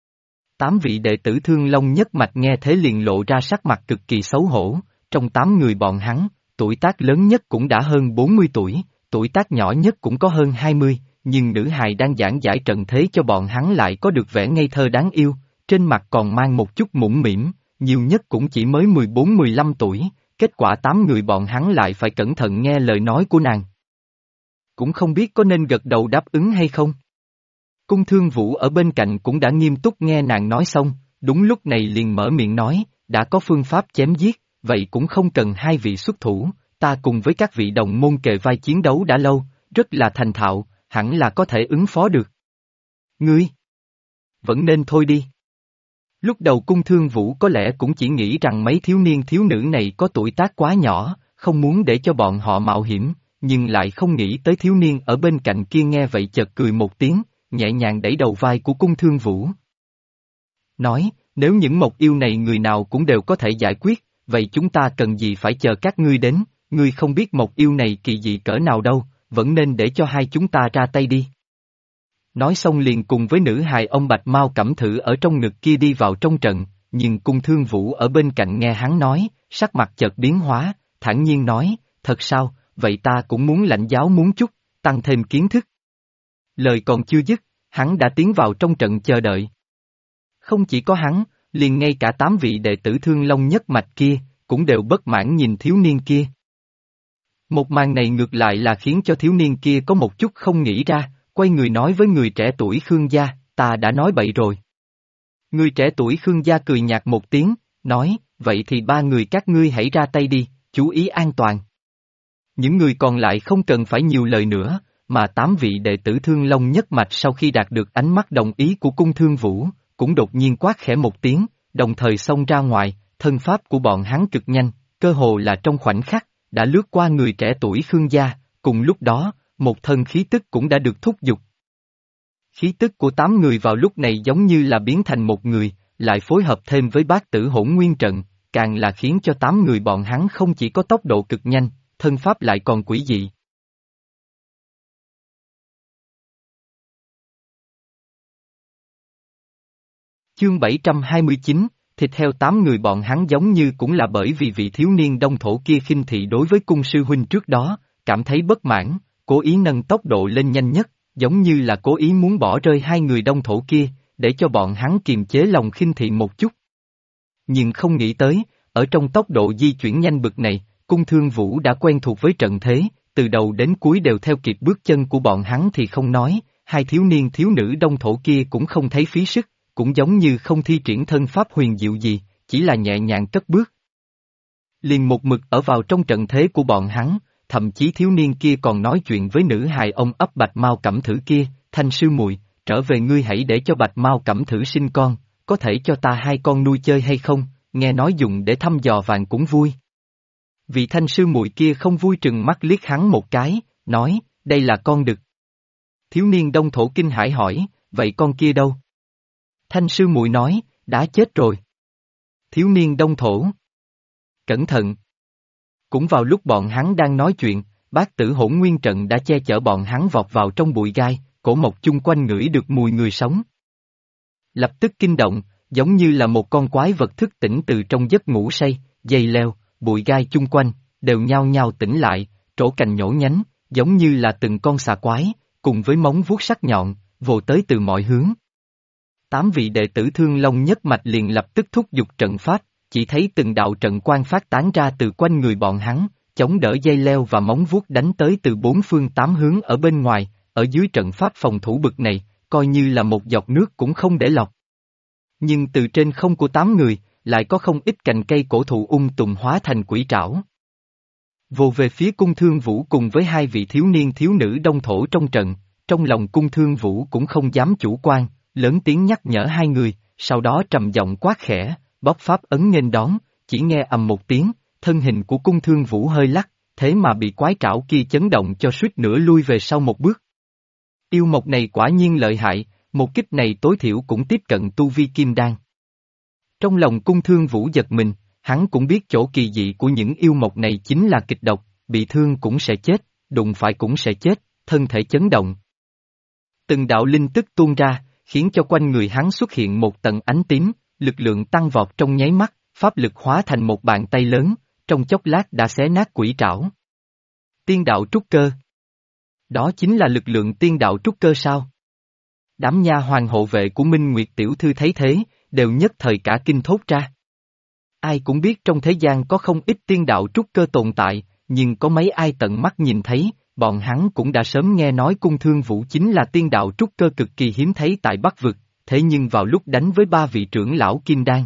8 vị đệ tử Thương Long nhất mạch nghe thế liền lộ ra sắc mặt cực kỳ xấu hổ, trong 8 người bọn hắn, tuổi tác lớn nhất cũng đã hơn 40 tuổi, tuổi tác nhỏ nhất cũng có hơn 20, nhưng nữ hài đang giảng giải trận thế cho bọn hắn lại có được vẻ ngây thơ đáng yêu, trên mặt còn mang một chút mũm mĩm, nhiều nhất cũng chỉ mới 14-15 tuổi, kết quả 8 người bọn hắn lại phải cẩn thận nghe lời nói của nàng. Cũng không biết có nên gật đầu đáp ứng hay không. Cung Thương Vũ ở bên cạnh cũng đã nghiêm túc nghe nàng nói xong, đúng lúc này liền mở miệng nói, đã có phương pháp chém giết, vậy cũng không cần hai vị xuất thủ, ta cùng với các vị đồng môn kề vai chiến đấu đã lâu, rất là thành thạo, hẳn là có thể ứng phó được. Ngươi! Vẫn nên thôi đi. Lúc đầu Cung Thương Vũ có lẽ cũng chỉ nghĩ rằng mấy thiếu niên thiếu nữ này có tuổi tác quá nhỏ, không muốn để cho bọn họ mạo hiểm, nhưng lại không nghĩ tới thiếu niên ở bên cạnh kia nghe vậy chợt cười một tiếng, nhẹ nhàng đẩy đầu vai của Cung Thương Vũ. Nói, nếu những mộc yêu này người nào cũng đều có thể giải quyết, vậy chúng ta cần gì phải chờ các ngươi đến, ngươi không biết mộc yêu này kỳ dị cỡ nào đâu, vẫn nên để cho hai chúng ta ra tay đi. Nói xong liền cùng với nữ hài ông Bạch Mao Cẩm Thử ở trong ngực kia đi vào trong trận, nhưng Cung Thương Vũ ở bên cạnh nghe hắn nói, sắc mặt chợt biến hóa, thản nhiên nói, thật sao, vậy ta cũng muốn lãnh giáo muốn chút, tăng thêm kiến thức. Lời còn chưa dứt, hắn đã tiến vào trong trận chờ đợi. Không chỉ có hắn, liền ngay cả 8 vị đệ tử Thương Long nhất mạch kia, cũng đều bất mãn nhìn thiếu niên kia. Một màn này ngược lại là khiến cho thiếu niên kia có một chút không nghĩ ra, quay người nói với người trẻ tuổi Khương gia, ta đã nói bậy rồi. Người trẻ tuổi Khương gia cười nhạt một tiếng, nói, vậy thì ba người các ngươi hãy ra tay đi, chú ý an toàn. Những người còn lại không cần phải nhiều lời nữa, mà 8 vị đệ tử Thương Long nhất mạch sau khi đạt được ánh mắt đồng ý của Cung Thương Vũ, cũng đột nhiên quát khẽ một tiếng, đồng thời xông ra ngoài, thân pháp của bọn hắn cực nhanh, cơ hồ là trong khoảnh khắc, đã lướt qua người trẻ tuổi Khương gia, cùng lúc đó, một thân khí tức cũng đã được thúc giục. Khí tức của 8 người vào lúc này giống như là biến thành một người, lại phối hợp thêm với bát tử hỗn nguyên trận, càng là khiến cho 8 người bọn hắn không chỉ có tốc độ cực nhanh, thân pháp lại còn quỷ dị. Chương 729, thịt heo 8 người bọn hắn giống như cũng là bởi vì vị thiếu niên đông thổ kia khinh thị đối với cung sư huynh trước đó, cảm thấy bất mãn, cố ý nâng tốc độ lên nhanh nhất, giống như là cố ý muốn bỏ rơi hai người đông thổ kia, để cho bọn hắn kiềm chế lòng khinh thị một chút. Nhưng không nghĩ tới, ở trong tốc độ di chuyển nhanh bực này, Cung Thương Vũ đã quen thuộc với trận thế, từ đầu đến cuối đều theo kịp bước chân của bọn hắn thì không nói, hai thiếu niên thiếu nữ đông thổ kia cũng không thấy phí sức, cũng giống như không thi triển thân pháp huyền diệu gì, chỉ là nhẹ nhàng cất bước. Liền một mực ở vào trong trận thế của bọn hắn, thậm chí thiếu niên kia còn nói chuyện với nữ hài ông ấp Bạch Mao Cẩm Thử kia, Thanh sư muội, trở về ngươi hãy để cho Bạch Mao Cẩm Thử sinh con, có thể cho ta hai con nuôi chơi hay không, nghe nói dùng để thăm dò vàng cũng vui. Vị Thanh sư muội kia không vui trừng mắt liếc hắn một cái, nói, đây là con đực. Thiếu niên đông thổ kinh hãi hỏi, vậy con kia đâu? Thanh sư muội nói, đã chết rồi. Thiếu niên đông thổ. Cẩn thận. Cũng vào lúc bọn hắn đang nói chuyện, bát tử hỗn nguyên trận đã che chở bọn hắn vọt vào trong bụi gai, cổ mộc chung quanh ngửi được mùi người sống. Lập tức kinh động, giống như là một con quái vật thức tỉnh từ trong giấc ngủ say, dây leo, bụi gai chung quanh, đều nhao nhao tỉnh lại, trổ cành nhổ nhánh, giống như là từng con xà quái, cùng với móng vuốt sắc nhọn, vồ tới từ mọi hướng. 8 vị đệ tử Thương Long nhất mạch liền lập tức thúc giục trận pháp, chỉ thấy từng đạo trận quang phát tán ra từ quanh người bọn hắn, chống đỡ dây leo và móng vuốt đánh tới từ 4 phương 8 hướng ở bên ngoài, ở dưới trận pháp phòng thủ bực này, coi như là một giọt nước cũng không để lọt. Nhưng từ trên không của 8 người, lại có không ít cành cây cổ thụ tùng hóa thành quỷ trảo. Vồ về phía Cung Thương Vũ cùng với hai vị thiếu niên thiếu nữ đông thổ trong trận, trong lòng Cung Thương Vũ cũng không dám chủ quan, lớn tiếng nhắc nhở hai người, sau đó trầm giọng quát khẽ, bóc pháp ấn nghênh đón, chỉ nghe ầm một tiếng, thân hình của Cung Thương Vũ hơi lắc, thế mà bị quái trảo kia chấn động cho suýt nữa lui về sau một bước. Yêu mộc này quả nhiên lợi hại, một kích này tối thiểu cũng tiếp cận tu vi kim đan. Trong lòng Cung Thương Vũ giật mình, hắn cũng biết chỗ kỳ dị của những yêu mộc này chính là kịch độc, bị thương cũng sẽ chết, đụng phải cũng sẽ chết, thân thể chấn động. Từng đạo linh tức tuôn ra, khiến cho quanh người hắn xuất hiện một tầng ánh tím, lực lượng tăng vọt trong nháy mắt, pháp lực hóa thành một bàn tay lớn, trong chốc lát đã xé nát quỷ trảo. Tiên đạo trúc cơ. Đó chính là lực lượng tiên đạo trúc cơ sao? Đám nha hoàn hộ vệ của Minh Nguyệt tiểu thư thấy thế, đều nhất thời cả kinh thốt ra. Ai cũng biết trong thế gian có không ít tiên đạo trúc cơ tồn tại, nhưng có mấy ai tận mắt nhìn thấy, bọn hắn cũng đã sớm nghe nói Cung Thương Vũ chính là tiên đạo trúc cơ cực kỳ hiếm thấy tại Bắc Vực, thế nhưng vào lúc đánh với ba vị trưởng lão Kim Đan,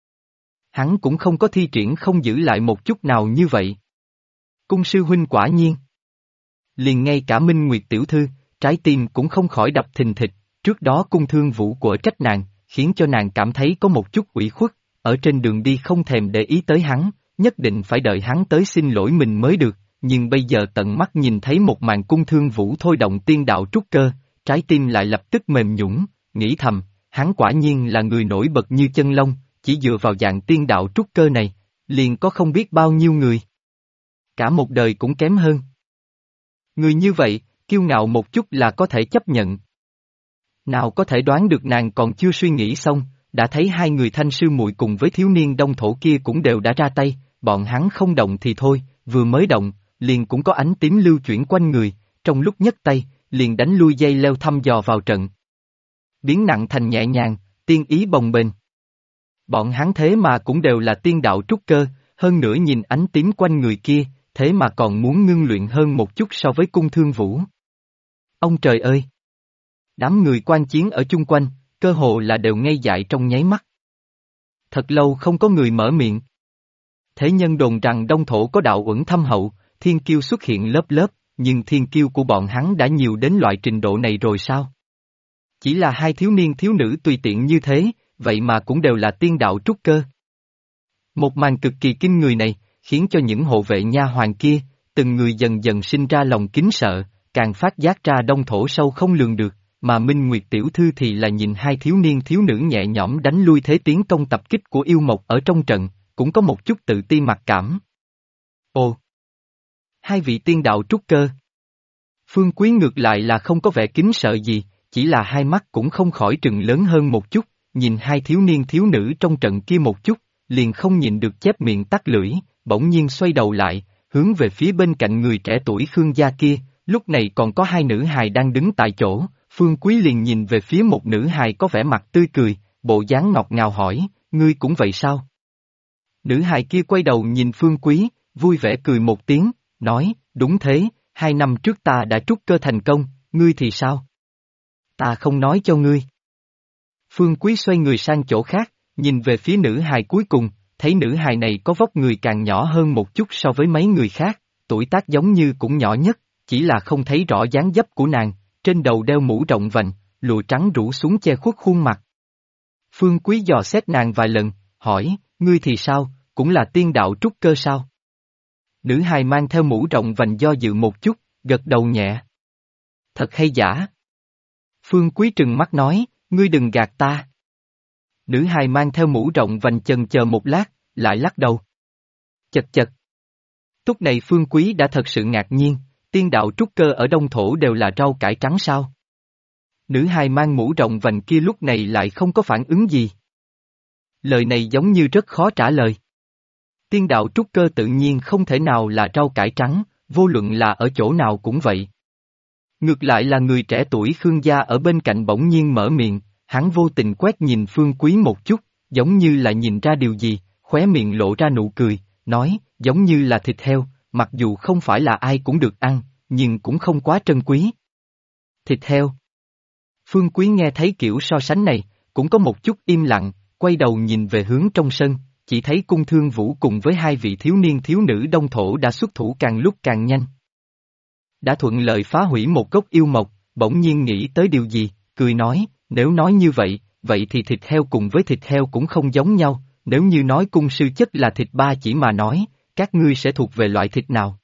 hắn cũng không có thi triển không giữ lại một chút nào như vậy. Cung sư huynh quả nhiên. Liền ngay cả Minh Nguyệt tiểu thư, trái tim cũng không khỏi đập thình thịch, trước đó Cung Thương Vũ quở trách nàng, khiến cho nàng cảm thấy có một chút ủy khuất, ở trên đường đi không thèm để ý tới hắn, nhất định phải đợi hắn tới xin lỗi mình mới được, nhưng bây giờ tận mắt nhìn thấy một màn Cung Thương Vũ thôi động tiên đạo trúc cơ, trái tim lại lập tức mềm nhũn, nghĩ thầm, hắn quả nhiên là người nổi bật như chân long, chỉ dựa vào dạng tiên đạo trúc cơ này, liền có không biết bao nhiêu người. Cả một đời cũng kém hơn. Người như vậy, kiêu ngạo một chút là có thể chấp nhận. Nào có thể đoán được nàng còn chưa suy nghĩ xong, đã thấy hai người thanh sư muội cùng với thiếu niên đông thổ kia cũng đều đã ra tay, bọn hắn không động thì thôi, vừa mới động, liền cũng có ánh tím lưu chuyển quanh người, trong lúc nhấc tay, liền đánh lui dây leo thăm dò vào trận. Biến nặng thành nhẹ nhàng, tiên ý bồng bềnh. Bọn hắn thế mà cũng đều là tiên đạo trúc cơ, hơn nữa nhìn ánh tím quanh người kia, thế mà còn muốn ngưng luyện hơn một chút so với cung thương vũ. Ông trời ơi! Đám người quan chiến ở chung quanh, cơ hồ là đều ngây dại trong nháy mắt. Thật lâu không có người mở miệng. Thế nhân đồn rằng đông thổ có đạo uẩn thâm hậu, thiên kiêu xuất hiện lớp lớp, nhưng thiên kiêu của bọn hắn đã nhiều đến loại trình độ này rồi sao? Chỉ là hai thiếu niên thiếu nữ tùy tiện như thế, vậy mà cũng đều là tiên đạo trúc cơ. Một màn cực kỳ kinh người này, khiến cho những hộ vệ nha hoàn kia, từng người dần dần sinh ra lòng kính sợ, càng phát giác ra đông thổ sâu không lường được, mà Minh Nguyệt tiểu thư thì là nhìn hai thiếu niên thiếu nữ nhẹ nhõm đánh lui thế tiến công tập kích của yêu mộc ở trong trận, cũng có một chút tự ti mặc cảm. Ồ! Hai vị tiên đạo trúc cơ. Phương Quý ngược lại là không có vẻ kính sợ gì, chỉ là hai mắt cũng không khỏi trừng lớn hơn một chút, nhìn hai thiếu niên thiếu nữ trong trận kia một chút, liền không nhịn được chép miệng tắt lưỡi, bỗng nhiên xoay đầu lại, hướng về phía bên cạnh người trẻ tuổi Khương gia kia, lúc này còn có hai nữ hài đang đứng tại chỗ, Phương Quý liền nhìn về phía một nữ hài có vẻ mặt tươi cười, bộ dáng ngọt ngào hỏi, ngươi cũng vậy sao? Nữ hài kia quay đầu nhìn Phương Quý, vui vẻ cười một tiếng, nói, đúng thế, 2 năm trước ta đã trúc cơ thành công, ngươi thì sao? Ta không nói cho ngươi. Phương Quý xoay người sang chỗ khác, nhìn về phía nữ hài cuối cùng, thấy nữ hài này có vóc người càng nhỏ hơn một chút so với mấy người khác, tuổi tác giống như cũng nhỏ nhất, chỉ là không thấy rõ dáng dấp của nàng, trên đầu đeo mũ rộng vành, lụa trắng rủ xuống che khuất khuôn mặt. Phương Quý dò xét nàng vài lần, hỏi, ngươi thì sao, cũng là tiên đạo trúc cơ sao? Nữ hài mang theo mũ rộng vành do dự một chút, gật đầu nhẹ. Thật hay giả? Phương Quý trừng mắt nói, ngươi đừng gạt ta. Nữ hài mang theo mũ rộng vành chần chờ một lát, lại lắc đầu. Chật chật. Lúc này Phương Quý đã thật sự ngạc nhiên, tiên đạo trúc cơ ở Đông Thổ đều là rau cải trắng sao? Nữ hài mang mũ rộng vành kia lúc này lại không có phản ứng gì. Lời này giống như rất khó trả lời. Tiên đạo trúc cơ tự nhiên không thể nào là rau cải trắng, vô luận là ở chỗ nào cũng vậy. Ngược lại là người trẻ tuổi Khương gia ở bên cạnh bỗng nhiên mở miệng, hắn vô tình quét nhìn Phương Quý một chút, giống như là nhìn ra điều gì, khóe miệng lộ ra nụ cười, nói, giống như là thịt heo, mặc dù không phải là ai cũng được ăn, nhưng cũng không quá trân quý. Thịt heo. Phương Quý nghe thấy kiểu so sánh này, cũng có một chút im lặng, quay đầu nhìn về hướng trong sân, chỉ thấy cung thương vũ cùng với hai vị thiếu niên thiếu nữ Đông Thổ đã xuất thủ càng lúc càng nhanh. Đã thuận lợi phá hủy một gốc yêu mộc, bỗng nhiên nghĩ tới điều gì, cười nói, nếu nói như vậy, vậy thì thịt heo cùng với thịt heo cũng không giống nhau, nếu như nói cung sư chất là thịt ba chỉ mà nói, các ngươi sẽ thuộc về loại thịt nào?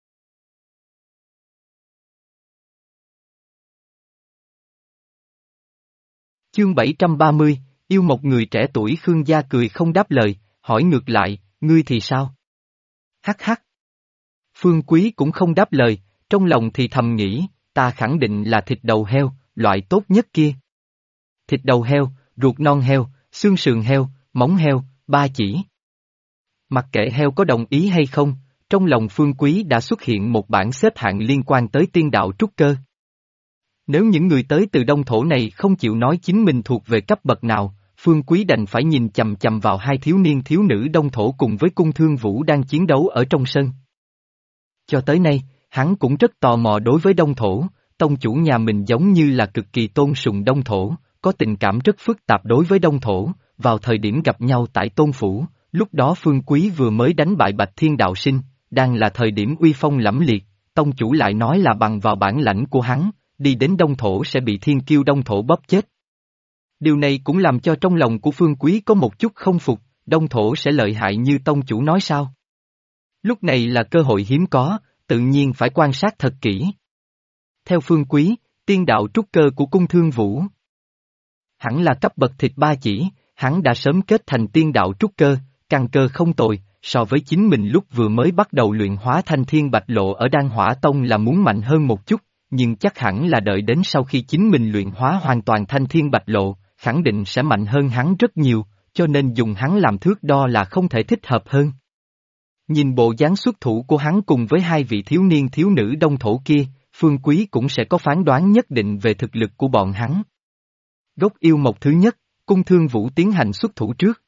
Chương 730, yêu một người trẻ tuổi Khương gia cười không đáp lời, hỏi ngược lại, ngươi thì sao? Hắc hắc. Phương Quý cũng không đáp lời, trong lòng thì thầm nghĩ, ta khẳng định là thịt đầu heo, loại tốt nhất kia. Thịt đầu heo, ruột non heo, xương sườn heo, móng heo, ba chỉ. Mặc kệ heo có đồng ý hay không, trong lòng Phương Quý đã xuất hiện một bảng xếp hạng liên quan tới tiên đạo trúc cơ. Nếu những người tới từ Đông Thổ này không chịu nói chính mình thuộc về cấp bậc nào, Phương Quý đành phải nhìn chằm chằm vào hai thiếu niên thiếu nữ Đông Thổ cùng với cung thương vũ đang chiến đấu ở trong sân. Cho tới nay, hắn cũng rất tò mò đối với Đông Thổ, tông chủ nhà mình giống như là cực kỳ tôn sùng Đông Thổ, có tình cảm rất phức tạp đối với Đông Thổ, vào thời điểm gặp nhau tại Tôn Phủ, lúc đó Phương Quý vừa mới đánh bại Bạch Thiên Đạo Sinh, đang là thời điểm uy phong lẫm liệt, tông chủ lại nói là bằng vào bản lãnh của hắn, đi đến Đông Thổ sẽ bị thiên kiêu Đông Thổ bóp chết. Điều này cũng làm cho trong lòng của Phương Quý có một chút không phục, Đông Thổ sẽ lợi hại như tông chủ nói sao? Lúc này là cơ hội hiếm có, tự nhiên phải quan sát thật kỹ. Theo Phương Quý, tiên đạo trúc cơ của cung thương vũ Hẳn là cấp bậc thịt ba chỉ, hắn đã sớm kết thành tiên đạo trúc cơ, căn cơ không tồi, so với chính mình lúc vừa mới bắt đầu luyện hóa thanh thiên bạch lộ ở Đan Hỏa Tông là muốn mạnh hơn một chút, nhưng chắc hẳn là đợi đến sau khi chính mình luyện hóa hoàn toàn thanh thiên bạch lộ, khẳng định sẽ mạnh hơn hắn rất nhiều, cho nên dùng hắn làm thước đo là không thể thích hợp hơn. Nhìn bộ dáng xuất thủ của hắn cùng với hai vị thiếu niên thiếu nữ đông thổ kia, Phương Quý cũng sẽ có phán đoán nhất định về thực lực của bọn hắn. Gốc yêu mộc thứ nhất, Cung Thương Vũ tiến hành xuất thủ trước.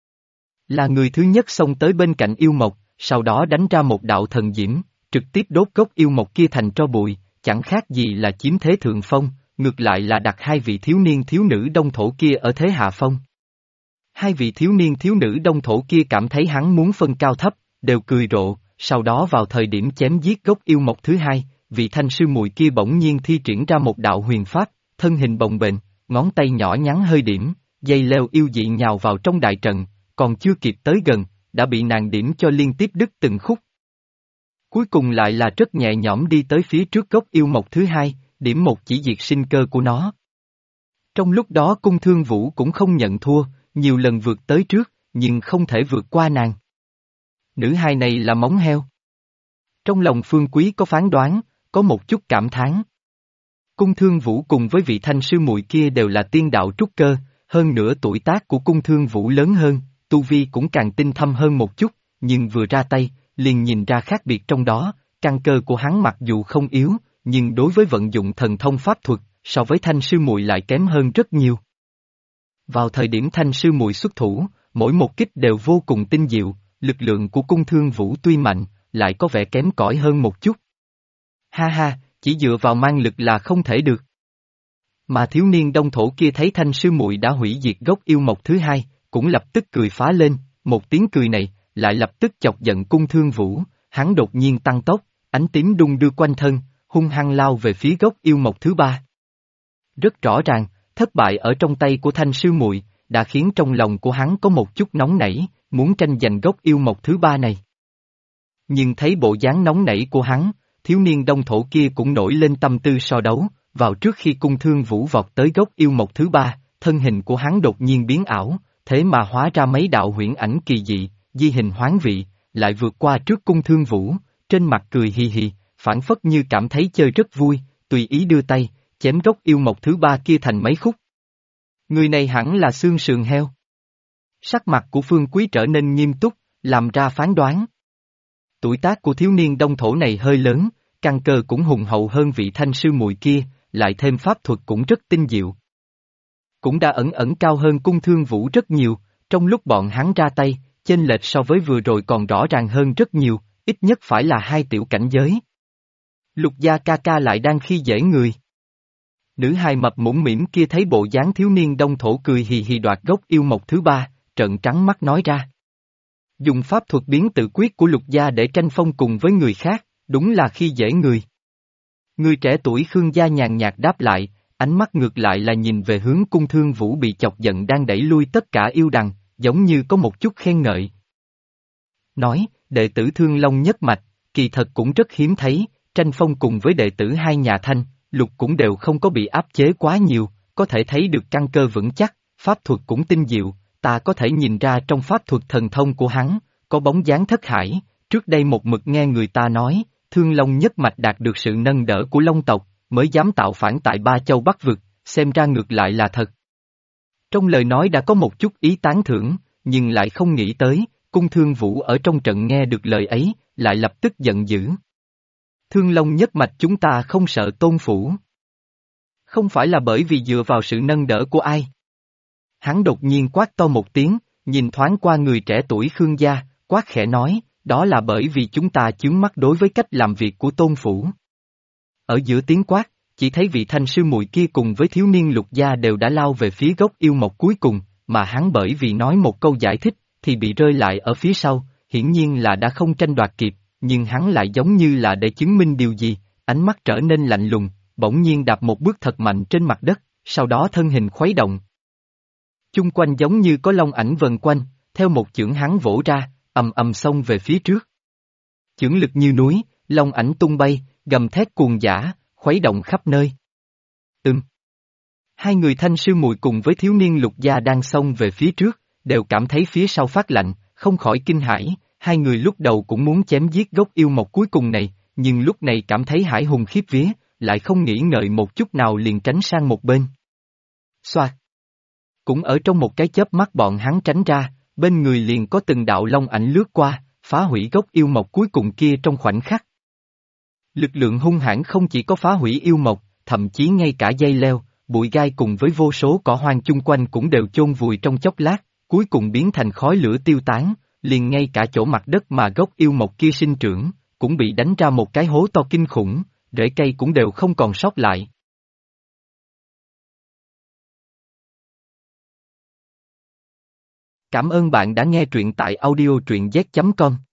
Là người thứ nhất xông tới bên cạnh yêu mộc, sau đó đánh ra một đạo thần diễm, trực tiếp đốt gốc yêu mộc kia thành tro bụi, chẳng khác gì là chiếm thế thượng phong, ngược lại là đặt hai vị thiếu niên thiếu nữ đông thổ kia ở thế hạ phong. Hai vị thiếu niên thiếu nữ đông thổ kia cảm thấy hắn muốn phân cao thấp, đều cười rộ, sau đó vào thời điểm chém giết gốc yêu mộc thứ hai, vị thanh sư muội kia bỗng nhiên thi triển ra một đạo huyền pháp, thân hình bồng bềnh, ngón tay nhỏ nhắn hơi điểm, dây leo yêu dị nhào vào trong đại trận, còn chưa kịp tới gần, đã bị nàng điểm cho liên tiếp đứt từng khúc. Cuối cùng lại là rất nhẹ nhõm đi tới phía trước gốc yêu mộc thứ hai, điểm một chỉ diệt sinh cơ của nó. Trong lúc đó Cung Thương Vũ cũng không nhận thua, nhiều lần vượt tới trước, nhưng không thể vượt qua nàng. Nữ hài này là móng heo. Trong lòng Phương Quý có phán đoán, có một chút cảm thán. Cung Thương Vũ cùng với vị thanh sư muội kia đều là tiên đạo trúc cơ, hơn nữa tuổi tác của Cung Thương Vũ lớn hơn, tu vi cũng càng tinh thâm hơn một chút, nhưng vừa ra tay, liền nhìn ra khác biệt trong đó, căn cơ của hắn mặc dù không yếu, nhưng đối với vận dụng thần thông pháp thuật, so với thanh sư muội lại kém hơn rất nhiều. Vào thời điểm thanh sư muội xuất thủ, mỗi một kích đều vô cùng tinh diệu, lực lượng của Cung Thương Vũ tuy mạnh, lại có vẻ kém cỏi hơn một chút. Ha ha, chỉ dựa vào mang lực là không thể được. Mà thiếu niên đông thổ kia thấy thanh sư muội đã hủy diệt gốc yêu mộc thứ hai, cũng lập tức cười phá lên, một tiếng cười này, lại lập tức chọc giận Cung Thương Vũ, hắn đột nhiên tăng tốc, ánh tím đung đưa quanh thân, hung hăng lao về phía gốc yêu mộc thứ ba. Rất rõ ràng, thất bại ở trong tay của thanh sư muội đã khiến trong lòng của hắn có một chút nóng nảy, muốn tranh giành gốc yêu mộc thứ ba này. Nhưng thấy bộ dáng nóng nảy của hắn, thiếu niên đông thổ kia cũng nổi lên tâm tư so đấu, vào trước khi Cung Thương Vũ vọt tới gốc yêu mộc thứ ba, thân hình của hắn đột nhiên biến ảo, thế mà hóa ra mấy đạo huyễn ảnh kỳ dị, di hình hoán vị, lại vượt qua trước Cung Thương Vũ, trên mặt cười hì hì, phảng phất như cảm thấy chơi rất vui, tùy ý đưa tay, chém gốc yêu mộc thứ ba kia thành mấy khúc. Người này hẳn là xương sườn heo. Sắc mặt của Phương Quý trở nên nghiêm túc, làm ra phán đoán. Tuổi tác của thiếu niên đông thổ này hơi lớn, căn cơ cũng hùng hậu hơn vị thanh sư muội kia, lại thêm pháp thuật cũng rất tinh diệu. Cũng đã ẩn ẩn cao hơn Cung Thương Vũ rất nhiều, trong lúc bọn hắn ra tay, chênh lệch so với vừa rồi còn rõ ràng hơn rất nhiều, ít nhất phải là hai tiểu cảnh giới. Lục gia ca ca lại đang khi dễ người. Nữ hài mập mũm mĩm kia thấy bộ dáng thiếu niên đông thổ cười hì hì đoạt gốc yêu mộc thứ ba, trợn trắng mắt nói ra. Dùng pháp thuật biến tự quyết của lục gia để tranh phong cùng với người khác, đúng là khi dễ người. Người trẻ tuổi Khương gia nhàn nhạt đáp lại, ánh mắt ngược lại là nhìn về hướng Cung Thương Vũ bị chọc giận đang đẩy lui tất cả yêu đằng, giống như có một chút khen ngợi. Nói, đệ tử Thương Long nhất mạch, kỳ thật cũng rất hiếm thấy, tranh phong cùng với đệ tử hai nhà Thanh, Lục cũng đều không có bị áp chế quá nhiều, có thể thấy được căn cơ vững chắc, pháp thuật cũng tinh diệu, ta có thể nhìn ra trong pháp thuật thần thông của hắn, có bóng dáng thất hải, trước đây một mực nghe người ta nói, Thương Long nhất mạch đạt được sự nâng đỡ của Long tộc, mới dám tạo phản tại Ba Châu Bắc Vực, xem ra ngược lại là thật. Trong lời nói đã có một chút ý tán thưởng, nhưng lại không nghĩ tới, Cung Thương Vũ ở trong trận nghe được lời ấy, lại lập tức giận dữ. Thương Long nhất mạch chúng ta không sợ Tôn phủ. Không phải là bởi vì dựa vào sự nâng đỡ của ai. Hắn đột nhiên quát to một tiếng, nhìn thoáng qua người trẻ tuổi Khương gia, quát khẽ nói, đó là bởi vì chúng ta chướng mắt đối với cách làm việc của Tôn phủ. Ở giữa tiếng quát, chỉ thấy vị thanh sư muội kia cùng với thiếu niên Lục gia đều đã lao về phía gốc yêu mộc cuối cùng, mà hắn bởi vì nói một câu giải thích, thì bị rơi lại ở phía sau, hiển nhiên là đã không tranh đoạt kịp, nhưng hắn lại giống như là để chứng minh điều gì, ánh mắt trở nên lạnh lùng, bỗng nhiên đạp một bước thật mạnh trên mặt đất, sau đó thân hình khuấy động. Chung quanh giống như có long ảnh vần quanh, theo một chưởng hắn vỗ ra, ầm ầm xông về phía trước. Chưởng lực như núi, long ảnh tung bay, gầm thét cuồng dã, khuấy động khắp nơi. Hai người Thanh Sư Muội cùng với thiếu niên Lục Gia đang xông về phía trước, đều cảm thấy phía sau phát lạnh, không khỏi kinh hãi, hai người lúc đầu cũng muốn chém giết gốc yêu mộc cuối cùng này, nhưng lúc này cảm thấy hải hùng khiếp vía, lại không nghĩ ngợi một chút nào liền tránh sang một bên. Xoạt! Cũng ở trong một cái chớp mắt bọn hắn tránh ra, bên người liền có từng đạo long ảnh lướt qua, phá hủy gốc yêu mộc cuối cùng kia trong khoảnh khắc. Lực lượng hung hãn không chỉ có phá hủy yêu mộc, thậm chí ngay cả dây leo, bụi gai cùng với vô số cỏ hoang chung quanh cũng đều chôn vùi trong chốc lát, cuối cùng biến thành khói lửa tiêu tán, liền ngay cả chỗ mặt đất mà gốc yêu mộc kia sinh trưởng, cũng bị đánh ra một cái hố to kinh khủng, rễ cây cũng đều không còn sót lại. Cảm ơn bạn đã nghe truyện tại audio truyện z.com.